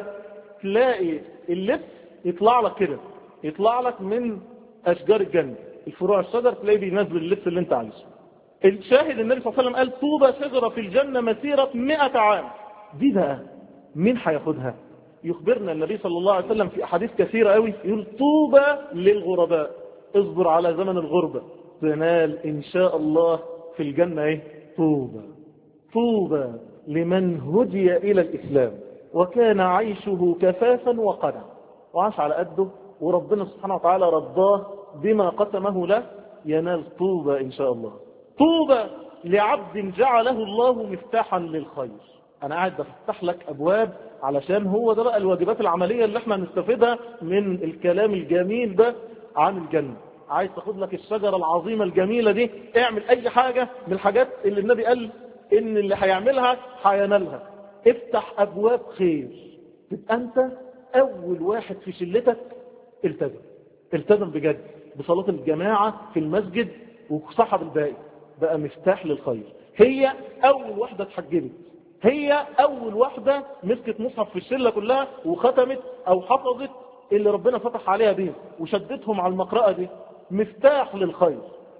تلاقي اللبس يطلع لك كده، يطلع لك من اشجار الجنة، الفروع الشجر تلاقي بينزل اللبس اللي انت عايزه. الشاهد النبي صلى الله عليه وسلم قال طوبى شجرة في الجنة مسيرة 100 عام. دي بقى مين هياخدها؟ يخبرنا النبي صلى الله عليه وسلم في أحاديث كثيرة قوي، يقول طوبى للغرباء، اصبر على زمن الغربة تنال إن شاء الله في الجنة ايه؟ طوبى. طوبى لمن هدي إلى الإسلام وكان عيشه كفافا وقنع، وعاش على قده وربنا سبحانه وتعالى رضاه بما قسمه له، ينال طوبى إن شاء الله. طوبى لعبد جعله الله مفتاحا للخير. أنا قاعد بفتح لك أبواب علشان هو ده بقى الواجبات العملية اللي احنا نستفيدها من الكلام الجميل ده عن الجنة. عايز تاخد لك الشجرة العظيمة الجميلة دي، اعمل أي حاجة من الحاجات اللي النبي قال إن اللي هيعملها هينالها. افتح أبواب خير، تبقى أنت أول واحد في شلتك التزم. التزم بجد بصلاة الجماعة في المسجد وصحب الباقي، بقى مفتاح للخير. هي أول واحدة اتحجبت، هي أول واحدة مسكت مصحف في الشلة كلها وختمت أو حفظت اللي ربنا فتح عليها دي وشدتهم على المقرأة دي. مفتاح للخير،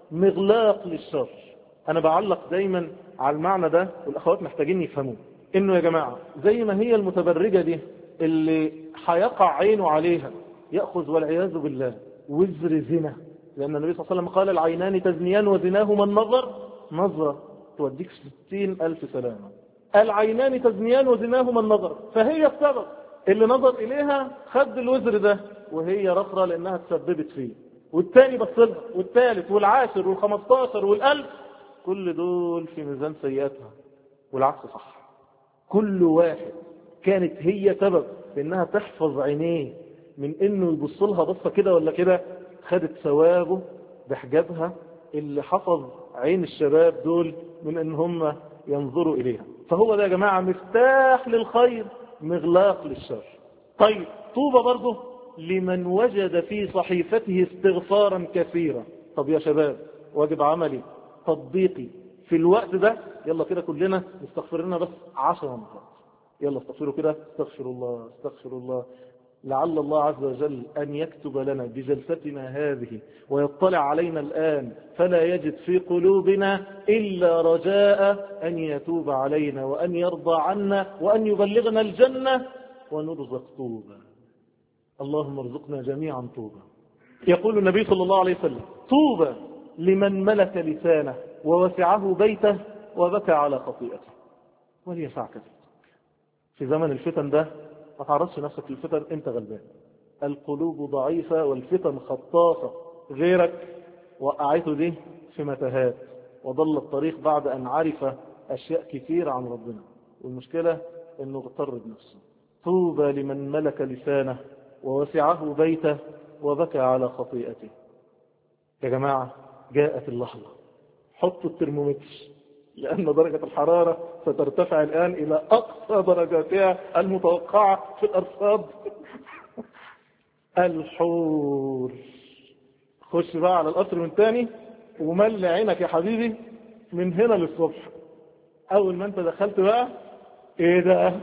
مغلاق للشر. أنا بعلق دايما على المعنى ده والأخوات محتاجين يفهموه، إنه يا جماعة زي ما هي المتبرجة دي اللي هيقع عينه عليها يأخذ والعياذ بالله وزر زنا، لأن النبي صلى الله عليه وسلم قال العينان تزنيان وزناهما النظر، نظرة توديك 60,000 سلامة. العينان تزنيان وزناهما النظر، فهي السبب اللي نظر إليها خد الوزر ده وهي رخرة لأنها تسببت فيه، والتاني بصلها والثالث والعاشر وال15 وال1000، كل دول في ميزان سيئاتها. والعكس صح، كل واحد كانت هي سبب في انها تحفظ عينيه من انه يبص لها بصه كده ولا كده، خدت ثوابه بحجابها اللي حفظ عين الشباب دول من ان هم ينظروا اليها. فهو ده يا جماعه مفتاح للخير، مغلاق للشر. طيب طوبى برضه لمن وجد في صحيفته استغفارا كثيرا. طب يا شباب واجب عملي تطبيقي في الوقت ده، يلا كده كلنا نستغفر لنا بس 10 مرات. يلا استغفروا كده، استغفر الله استغفر الله، لعل الله عز وجل أن يكتب لنا بجلستنا هذه ويطلع علينا الآن فلا يجد في قلوبنا إلا رجاء أن يتوب علينا وأن يرضى عنا وأن يبلغنا الجنة ونرزق طوبى. اللهم ارزقنا جميعا طوبى. يقول النبي صلى الله عليه وسلم طوبى لمن ملك لسانه ووسعه بيته وبكى على خطيئته. وهي ساعة كثيرة في زمن الفتن ده، ما تعرضش نفسك للفتن، انت غلبان. القلوب ضعيفة والفتن خطافة، غيرك وقعته دي في متاهات وضل الطريق بعد أن عرف أشياء كثيرة عن ربنا، والمشكلة أنه اغتر بنفسه. طوبى لمن ملك لسانه ووسعه بيته وبكى على خطيئته. يا جماعة جاءت اللحظة، حطوا الترمومتر لأن درجة الحرارة سترتفع الآن إلى أقصى درجاتها المتوقعة في الأرصاد. الحور. خش بقى على القصر من تاني وملي عينك يا حبيبي من هنا للصبح. أول ما أنت دخلت بقى إيه ده؟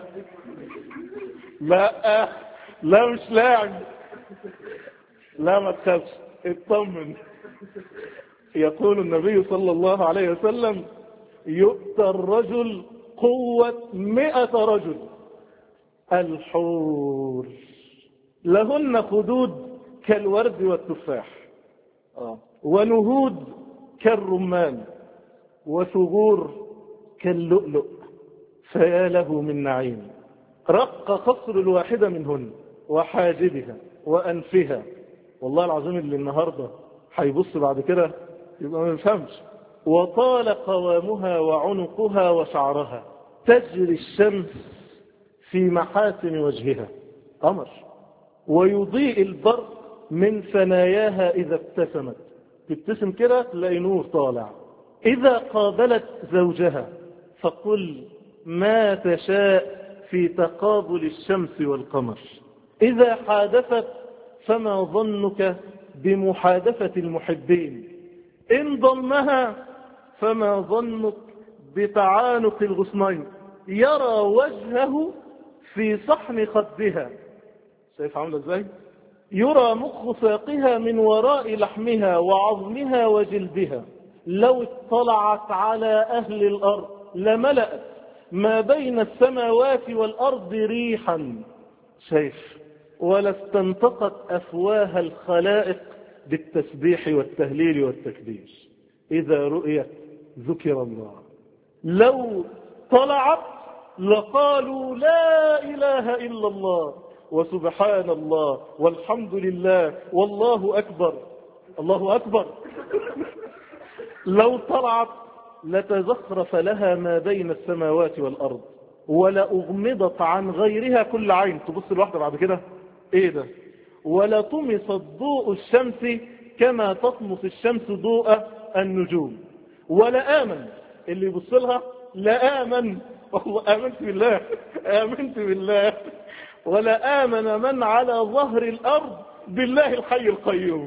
لا لا مش لاعب، لا ما تخافش اطمن. يقول النبي صلى الله عليه وسلم يؤتى الرجل قوة 100 رجل. الحور لهن خدود كالورد والتفاح، ونهود كالرمان، وثغور كاللؤلؤ، فيا له من نعيم. رق قصر الواحدة منهن وحاجبها وأنفها. والله العظيم اللي النهاردة هيبص بعد كده يبقى ما يفهمش. وطال قوامها وعنقها وشعرها، تجري الشمس في محاسن وجهها، قمر. ويضيء البرق من ثناياها إذا ابتسمت، تبتسم كده تلاقي نور طالع. إذا قابلت زوجها فقل ما تشاء في تقابل الشمس والقمر. إذا حادثت فما ظنك بمحادثة المحبين. إن ضمها فما ظنك بتعانق الغصنين. يرى وجهه في صحن خدها. شايف عامله ازاي؟ يرى مخ ساقها من وراء لحمها وعظمها وجلدها. لو اطلعت على أهل الأرض لملأت ما بين السماوات والأرض ريحا. شايف؟ ولا استنطقت أفواه الخلائق بالتسبيح والتهليل والتكبير. إذا رؤيت ذكر الله. لو طلعت لقالوا لا إله إلا الله وسبحان الله والحمد لله والله أكبر. الله أكبر. لو طلعت لتزخرف لها ما بين السماوات والأرض ولا أغمضت عن غيرها كل عين. تبص الواحدة بعد كده ايه ده؟ ولا طمست ضوء الشمس كما تطمس الشمس ضوء النجوم. ولا آمن اللي يبص لها لا آمن. والله آمنت بالله آمنت بالله. ولا آمن من على ظهر الأرض بالله الحي القيوم.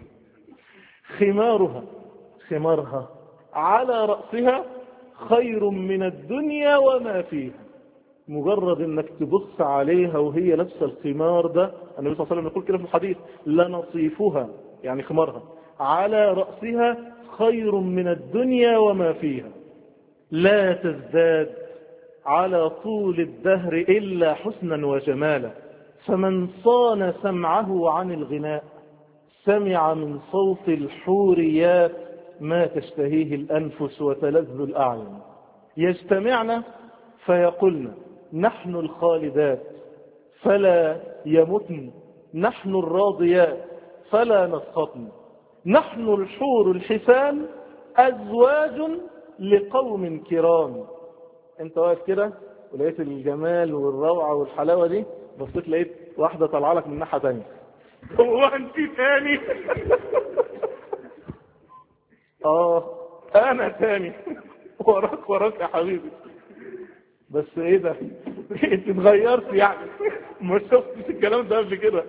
خمارها على رأسها خير من الدنيا وما فيها. مجرد انك تبص عليها وهي لابسه الخمار ده، النبي صلى الله عليه وسلم يقول كده في الحديث لنصيفها يعني خمارها على رأسها خير من الدنيا وما فيها. لا تزداد على طول الدهر إلا حسنا وجمالا. فمن صان سمعه عن الغناء سمع من صوت الحوريات ما تشتهيه الأنفس وتلذ الأعين. يجتمعن فيقولن نحن الخالدات فلا يمتن، نحن الراضيات فلا نسخطن، نحن الحور الحسان أزواج لقوم كرام. انت واقف كده ولقيت الجمال والروعة والحلاوة دي، بصيت لقيت واحدة طالعه لك من ناحية تانية. هو انت تاني؟ انا تاني وراك يا حبيبي. بس ايه ده؟ انت اتغيرت يعني؟ ما شفتش الكلام ده قبل كده.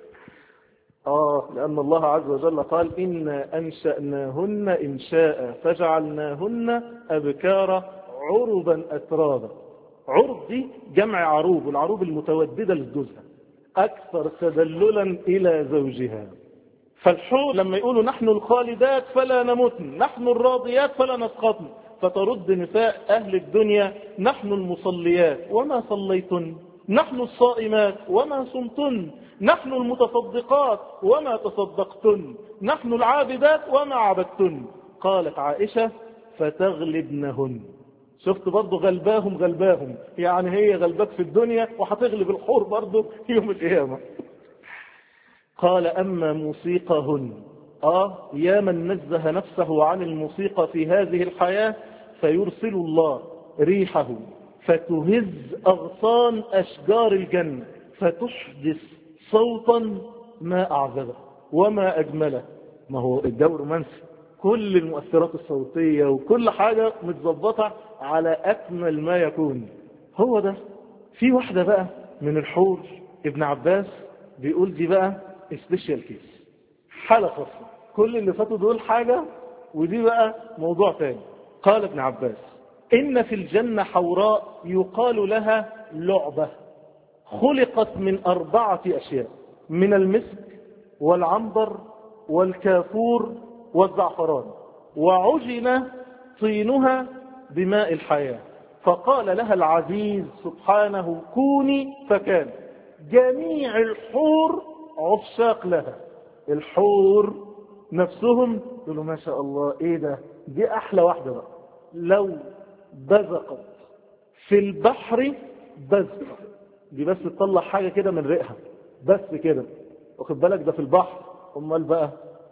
لأن الله عز وجل قال إنا أنشأناهن إنشاء فجعلناهن أبكارا عربا أترابا. عرب دي جمع عروب، والعروب المتوددة للجوزها أكثر تدللا إلى زوجها. فالحور لما يقولوا نحن الخالدات فلا نمتن، نحن الراضيات فلا نسقطن، فترد نساء أهل الدنيا نحن المصليات وما صليتن، نحن الصائمات وما صمتن، نحن المتصدقات وما تصدقتن، نحن العابدات وما عبدتن. قالت عائشة فتغلبنهن. شفت برضو غلباهم يعني هي غلبت في الدنيا وهتغلب الحور برضو يوم القيامة. قال أما موسيقهن يا من نزه نفسه عن الموسيقى في هذه الحياة فيرسل الله ريحه فتهز أغصان أشجار الجنة فتحدث صوتا ما أعذبه وما أجمله. ما هو الجو رومانسي، كل المؤثرات الصوتية وكل حاجة متظبطة على أكمل ما يكون. هو ده. في واحدة بقى من الحور ابن عباس بيقول دي بقى سبيشال كيس، حالة خاصة. كل اللي فاتوا دول حاجة ودي بقى موضوع تاني. قال ابن عباس إن في الجنة حوراء يقال لها لعبة، خلقت من 4 أشياء: من المسك والعنبر والكافور والزعفران، وعجن طينها بماء الحياة. فقال لها العزيز سبحانه كوني فكان. جميع الحور عشاق لها. الحور نفسهم يقولوا ما شاء الله ايه ده، دي احلى واحدة بقى. لو بزقت في البحر بزقة، دي بس تطلع حاجة كده من ريقها بس كده، واخد بالك ده في البحر. امال بقى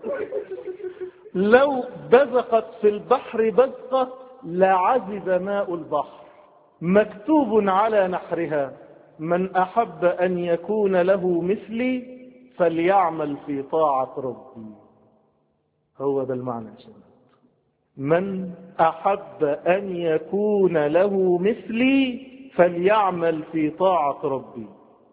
لو بزقت في البحر بزقة لعذب ماء البحر. مكتوب على نحرها من أحب أن يكون له مثلي فليعمل في طاعة ربي. هو ده المعنى يا شباب. من أحب أن يكون له مثلي فليعمل في طاعة ربي.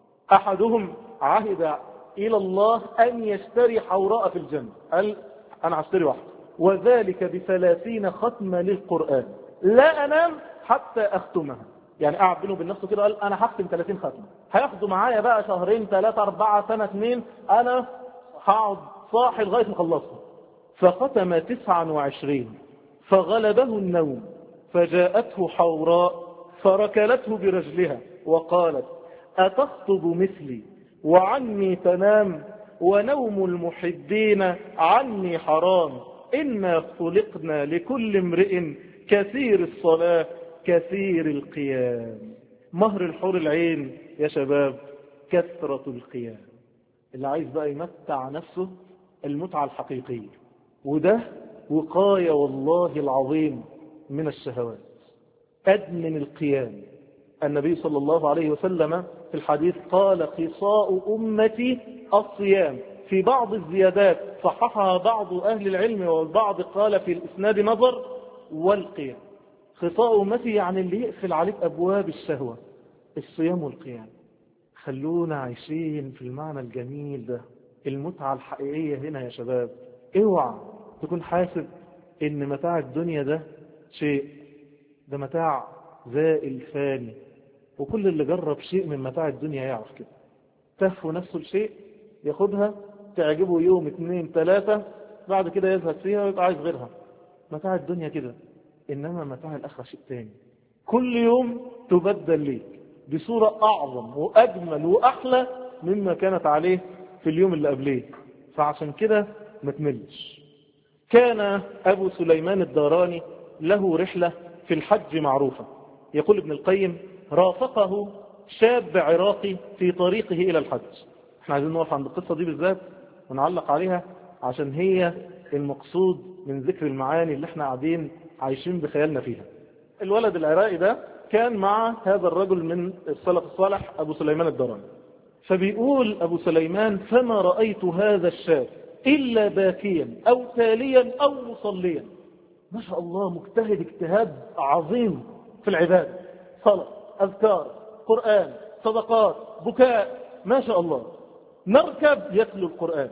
أحدهم عهد إلى الله أن يشتري حوراء في الجنة، قال أنا هشتري واحدة، وذلك ب30 ختمة للقرآن لا أنام حتى أختمها. يعني قاعد بينه وبين نفسه كده، قال أنا هختم 30 ختمة، هياخدوا معايا بقى شهرين 3 4 سنة 2، أنا هقعد صاحي لغاية ما اخلصها. فختم 29 فغلبه النوم فجاءته حوراء فركلته برجلها وقالت أتخطب مثلي وعني تنام ونوم المحبين عني حرام إنا خلقنا لكل امرئ كثير الصلاة كثير القيام. مهر الحور العين يا شباب كثرة القيام. اللي عايز بقى يمتع نفسه المتعة الحقيقية، وده وقاية والله العظيم من الشهوات. أدمن القيام. النبي صلى الله عليه وسلم في الحديث قال خصاء أمتي الصيام. في بعض الزيادات صححها بعض أهل العلم والبعض قال في الإسناد نظر. والقيام خصاء أمتي يعني اللي يقفل عليك أبواب الشهوة، الصيام والقيام. خلونا عايشين في المعنى الجميل ده، المتعة الحقيقية هنا يا شباب. اوعى تكون حاسب ان متاع الدنيا ده شيء، ده متاع زائل فاني، وكل اللي جرب شيء من متاع الدنيا يعرف كده. تهفو نفسه الشيء ياخدها تعجبه يوم 2 3 بعد كده يزهد فيها ويبقى عايز غيرها. متاع الدنيا كده، انما متاع الاخره شيء تاني. كل يوم تبدل ليك بصورة اعظم واجمل واحلى مما كانت عليه في اليوم اللي قبليه. فعشان كده ما تملش. كان أبو سليمان الداراني له رحلة في الحج معروفة. يقول ابن القيم رافقه شاب عراقي في طريقه إلى الحج. احنا عايزين نقف عند القصة دي بالذات ونعلق عليها عشان هي المقصود من ذكر المعاني اللي احنا قاعدين عايشين بخيالنا فيها. الولد العراقي ده كان مع هذا الرجل من السلف الصالح أبو سليمان الداراني. فبيقول أبو سليمان فما رأيت هذا الشاب إلا باكيا أو تاليا أو مصليا. ما شاء الله مجتهد اجتهاد عظيم في العبادة، صلاة أذكار قرآن صدقات بكاء، ما شاء الله. نركب يتلو القرآن،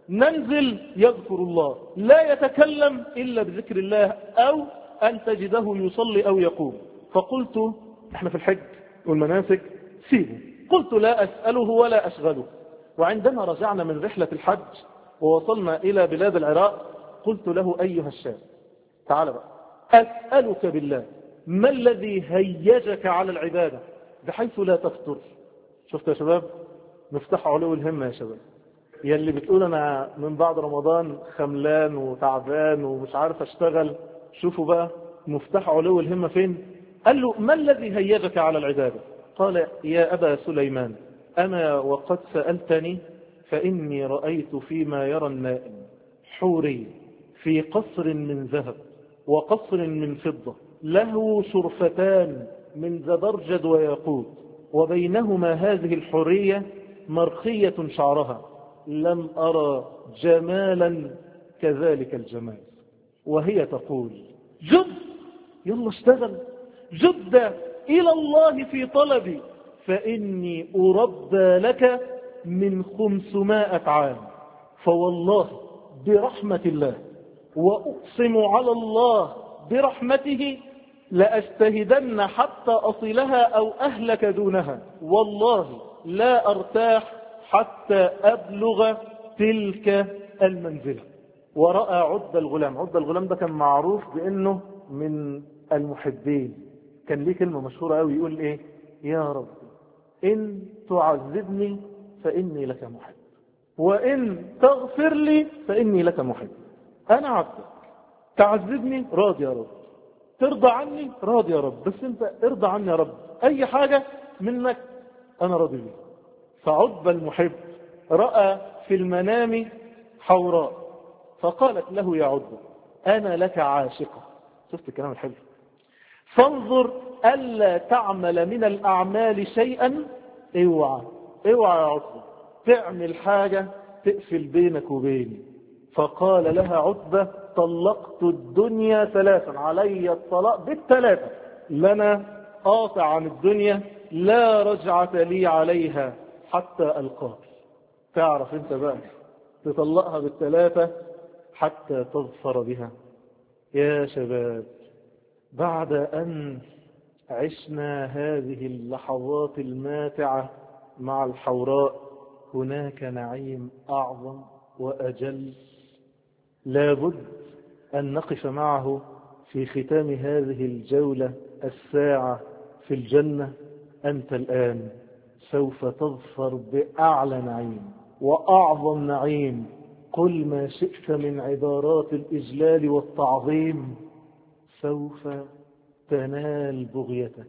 ننزل يذكر الله، لا يتكلم إلا بذكر الله أو أن تجده يصلي أو يقوم. فقلت احنا في الحج والمناسك سيبه، قلت لا أسأله ولا أشغله. وعندما رجعنا من رحلة الحج ووصلنا إلى بلاد العراق قلت له أيها الشاب تعال بقى أسألك بالله ما الذي هيجك على العبادة بحيث لا تفتر. شفت يا شباب مفتاح علو الهمة يا شباب. يلي بتقول أنا من بعد رمضان خملان وتعبان ومش عارف أشتغل، شوفوا بقى مفتاح علو الهمة فين. قال له ما الذي هيجك على العبادة؟ قال يا أبا سليمان أما وقد سألتني فإني رأيت فيما يرى النائم حوري في قصر من ذهب وقصر من فضة له شرفتان من زبرجد وياقوت وبينهما هذه الحورية مرخية شعرها لم أرى جمالا كذلك الجمال. وهي تقول جد يلا اشتغل جد إلى الله في طلبي فإني أربى لك من 500 عام. فوالله برحمة الله وأقسم على الله برحمته لأجتهدن حتى أصلها أو أهلك دونها، والله لا أرتاح حتى أبلغ تلك المنزلة. ورأى عد الغلام. عد الغلام ده كان معروف بأنه من المحبين، كان ليه كلمة مشهورة قوي يقول إيه يا رب إن تعذبني فإني لك محب وإن تغفر لي فإني لك محب. أنا عبدك، تعذبني راضي يا رب، ترضى عني راضي يا رب، بس أنت ارضى عني يا رب، أي حاجة منك أنا راضي بيه. فعتبة المحب رأى في المنام حوراء فقالت له يا عتبة أنا لك عاشقة. شفت الكلام الحلو. فانظر ألا تعمل من الأعمال شيئا. اوعى يا عتبة تعمل حاجة تقفل بينك وبيني. فقال لها عتبة طلقت الدنيا 3، علي الطلاق بالثلاثة، لنا قاطع عن الدنيا لا رجعة لي عليها حتى ألقاك. تعرف انت بقى تطلقها بالثلاثة حتى تظفر بها. يا شباب، بعد أن عشنا هذه اللحظات الماتعة مع الحوراء، هناك نعيم أعظم وأجل لابد أن نقف معه في ختام هذه الجولة الساعة في الجنة. أنت الآن سوف تظفر بأعلى نعيم وأعظم نعيم. قل ما شئت من عبارات الإجلال والتعظيم، سوف تنال بغيتك.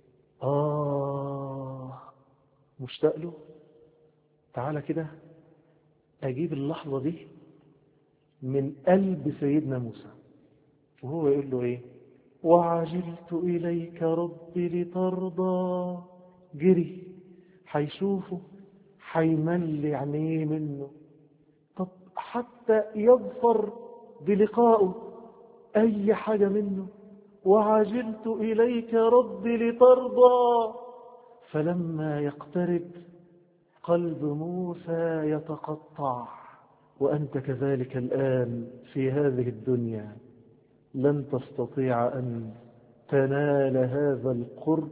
مشتاق له؟ تعالى كده أجيب اللحظة دي من قلب سيدنا موسى وهو يقول له إيه؟ وعجلت إليك ربي لترضى. جري، حيشوفه، حيمل عينيه منه. طب حتى يظفر بلقائه، أي حاجة منه. وعجلت إليك ربي لترضى. فلما يقترب قلب موسى يتقطع. وأنت كذلك الآن في هذه الدنيا لن تستطيع أن تنال هذا القرب.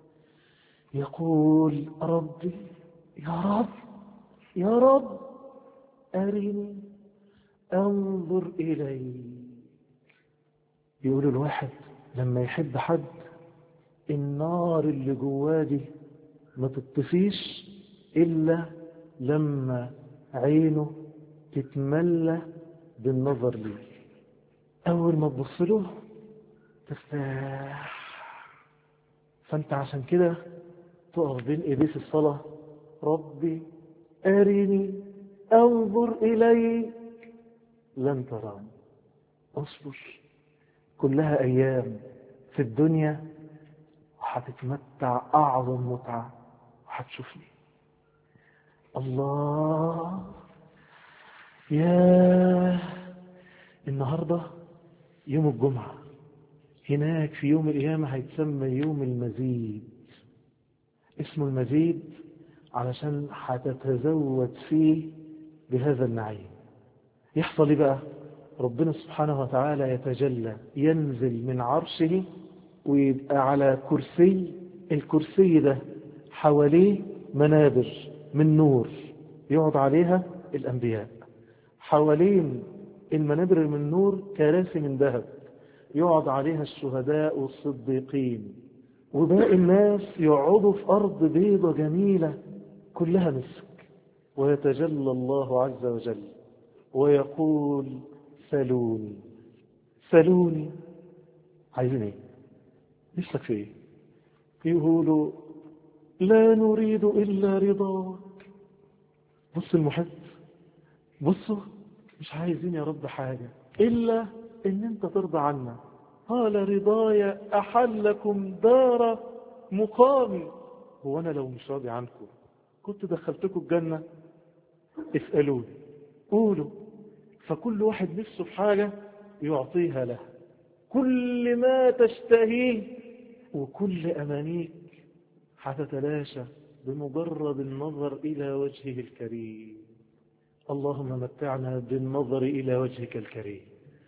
يقول ربي، يا رب يا رب أرني أنظر إليك. يقول الواحد لما يحب حد، النار اللي جواه دي ما تطفيش إلا لما عينه تتملى بالنظر ليه. أول ما تبص له ترتاح. فأنت عشان كده تقف بين إيديه في الصلاة، ربي أرني أنظر إليك لن تراني. أصبر، كلها أيام في الدنيا وحتتمتع أعظم متعة وحتشوفني. الله، يا النهاردة يوم الجمعة، هناك في يوم القيامة هيتسمى يوم المزيد. اسمه المزيد علشان هتتزود فيه بهذا النعيم. يحصل بقى ربنا سبحانه وتعالى يتجلى، ينزل من عرشه ويبقى على كرسي. الكرسي ده حواليه منابر من نور يقعد عليها الأنبياء، حوالين المنابر من نور كراسي من ذهب يقعد عليها الشهداء والصديقين، وباقي الناس يقعدوا في أرض بيضة جميلة كلها مسك. ويتجلى الله عز وجل ويقول سلوني سلوني. عايزين ايه؟ نفسك في ايه؟ يقولوا لا نريد إلا رضاك. بص المحب، بصوا مش عايزين يا رب حاجة إلا إن أنت ترضى عنا. قال رضاي أحلكم دار مقامي. هو أنا لو مش راضي عنكم كنت دخلتكم الجنة؟ اسألوني، قولوا. فكل واحد نفسه في حاجة يعطيها له، كل ما تشتهيه وكل أمانيك حتتلاشى بمجرد النظر إلى وجهه الكريم. اللهم متعنا بالنظر إلى وجهك الكريم.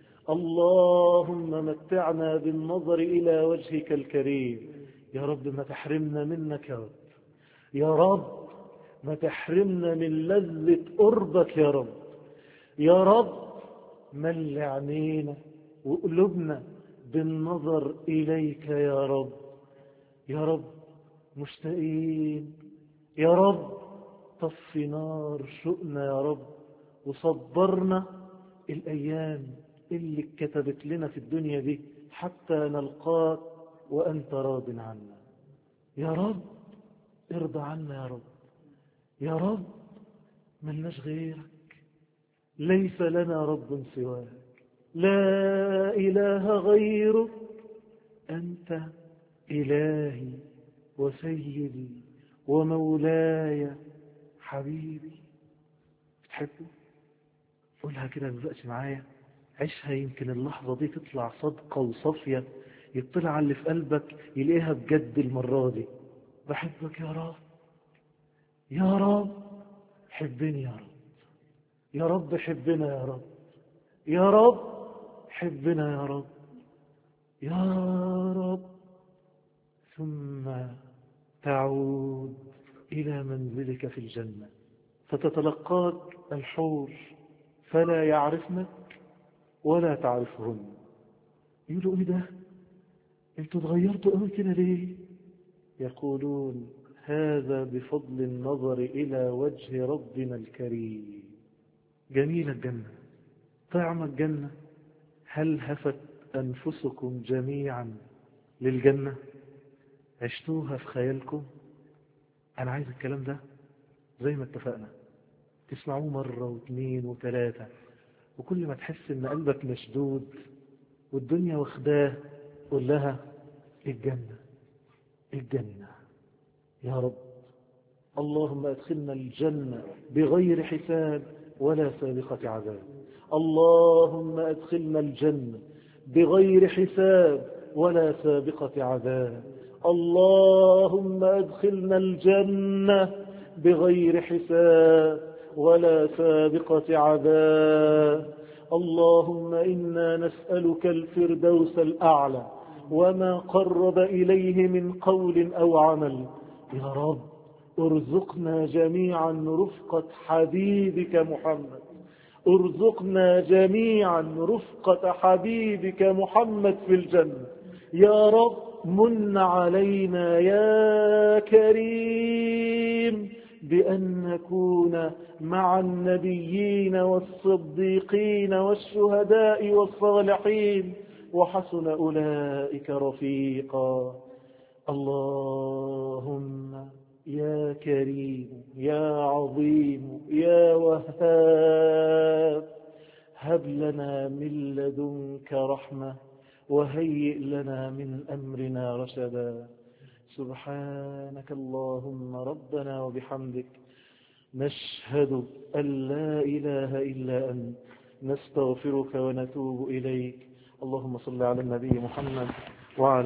اللهم متعنا بالنظر إلى وجهك الكريم. يا رب ما تحرمنا منك يا رب، يا رب ما تحرمنا من لذة قربك يا رب، يا رب مل عينينا وقلوبنا بالنظر إليك يا رب. يا رب مشتاقين يا رب، طفي نار شؤنا يا رب، وصبرنا الأيام اللي كتبت لنا في الدنيا دي حتى نلقاك وأنت راض عنا. يا رب ارضى عنا يا رب، يا رب ملناش غيرك، ليس لنا رب سواك، لا إله غيرك، أنت إلهي وسيدي ومولاي حبيبي. بتحبه؟ قولها كده دلوقتي معايا، عيشها، يمكن اللحظة دي تطلع صادقة وصافية، يطلع على اللي في قلبك يلاقيها بجد المرة دي. بحبك يا رب، يا رب حبني يا رب، يا رب حبنا يا رب، يا رب حبنا يا رب، يا رب. ثم تعود إلى منزلك في الجنة، فتتلقاك الحور فلا يعرفنك ولا تعرفهن. يقولوا ايه ده؟ انتوا اتغيرتوا قوي كده ليه؟ يقولون هذا بفضل النظر إلى وجه ربنا الكريم. جميلة الجنة، طعم الجنة. هل هفت أنفسكم جميعا للجنة؟ عشتوها في خيالكم؟ أنا عايز الكلام ده زي ما اتفقنا تسمعوه مرة واثنين وثلاثة، وكل ما تحس ان قلبك مشدود والدنيا واخداه قول لها الجنة، الجنة يا رب. اللهم ادخلنا الجنة بغير حساب ولا سابقة عذاب. اللهم ادخلنا الجنة بغير حساب ولا سابقة عذاب. اللهم ادخلنا الجنة بغير حساب ولا سابقة عذاب. اللهم إنا نسألك الفردوس الأعلى وما قرب إليه من قول أو عمل. يا رب ارزقنا جميعا رفقة حبيبك محمد، ارزقنا جميعا رفقة حبيبك محمد في الجنة. يا رب من علينا يا كريم بأن نكون مع النبيين والصديقين والشهداء والصالحين وحسن أولئك رفيقا. اللهم يا كريم يا عظيم يا وهاب، هب لنا من لدنك رحمة وهيئ لنا من أمرنا رشدا. سبحانك اللهم ربنا وبحمدك، نشهد أن لا إله إلا أنت، نستغفرك ونتوب إليك. اللهم صل على النبي محمد وعلى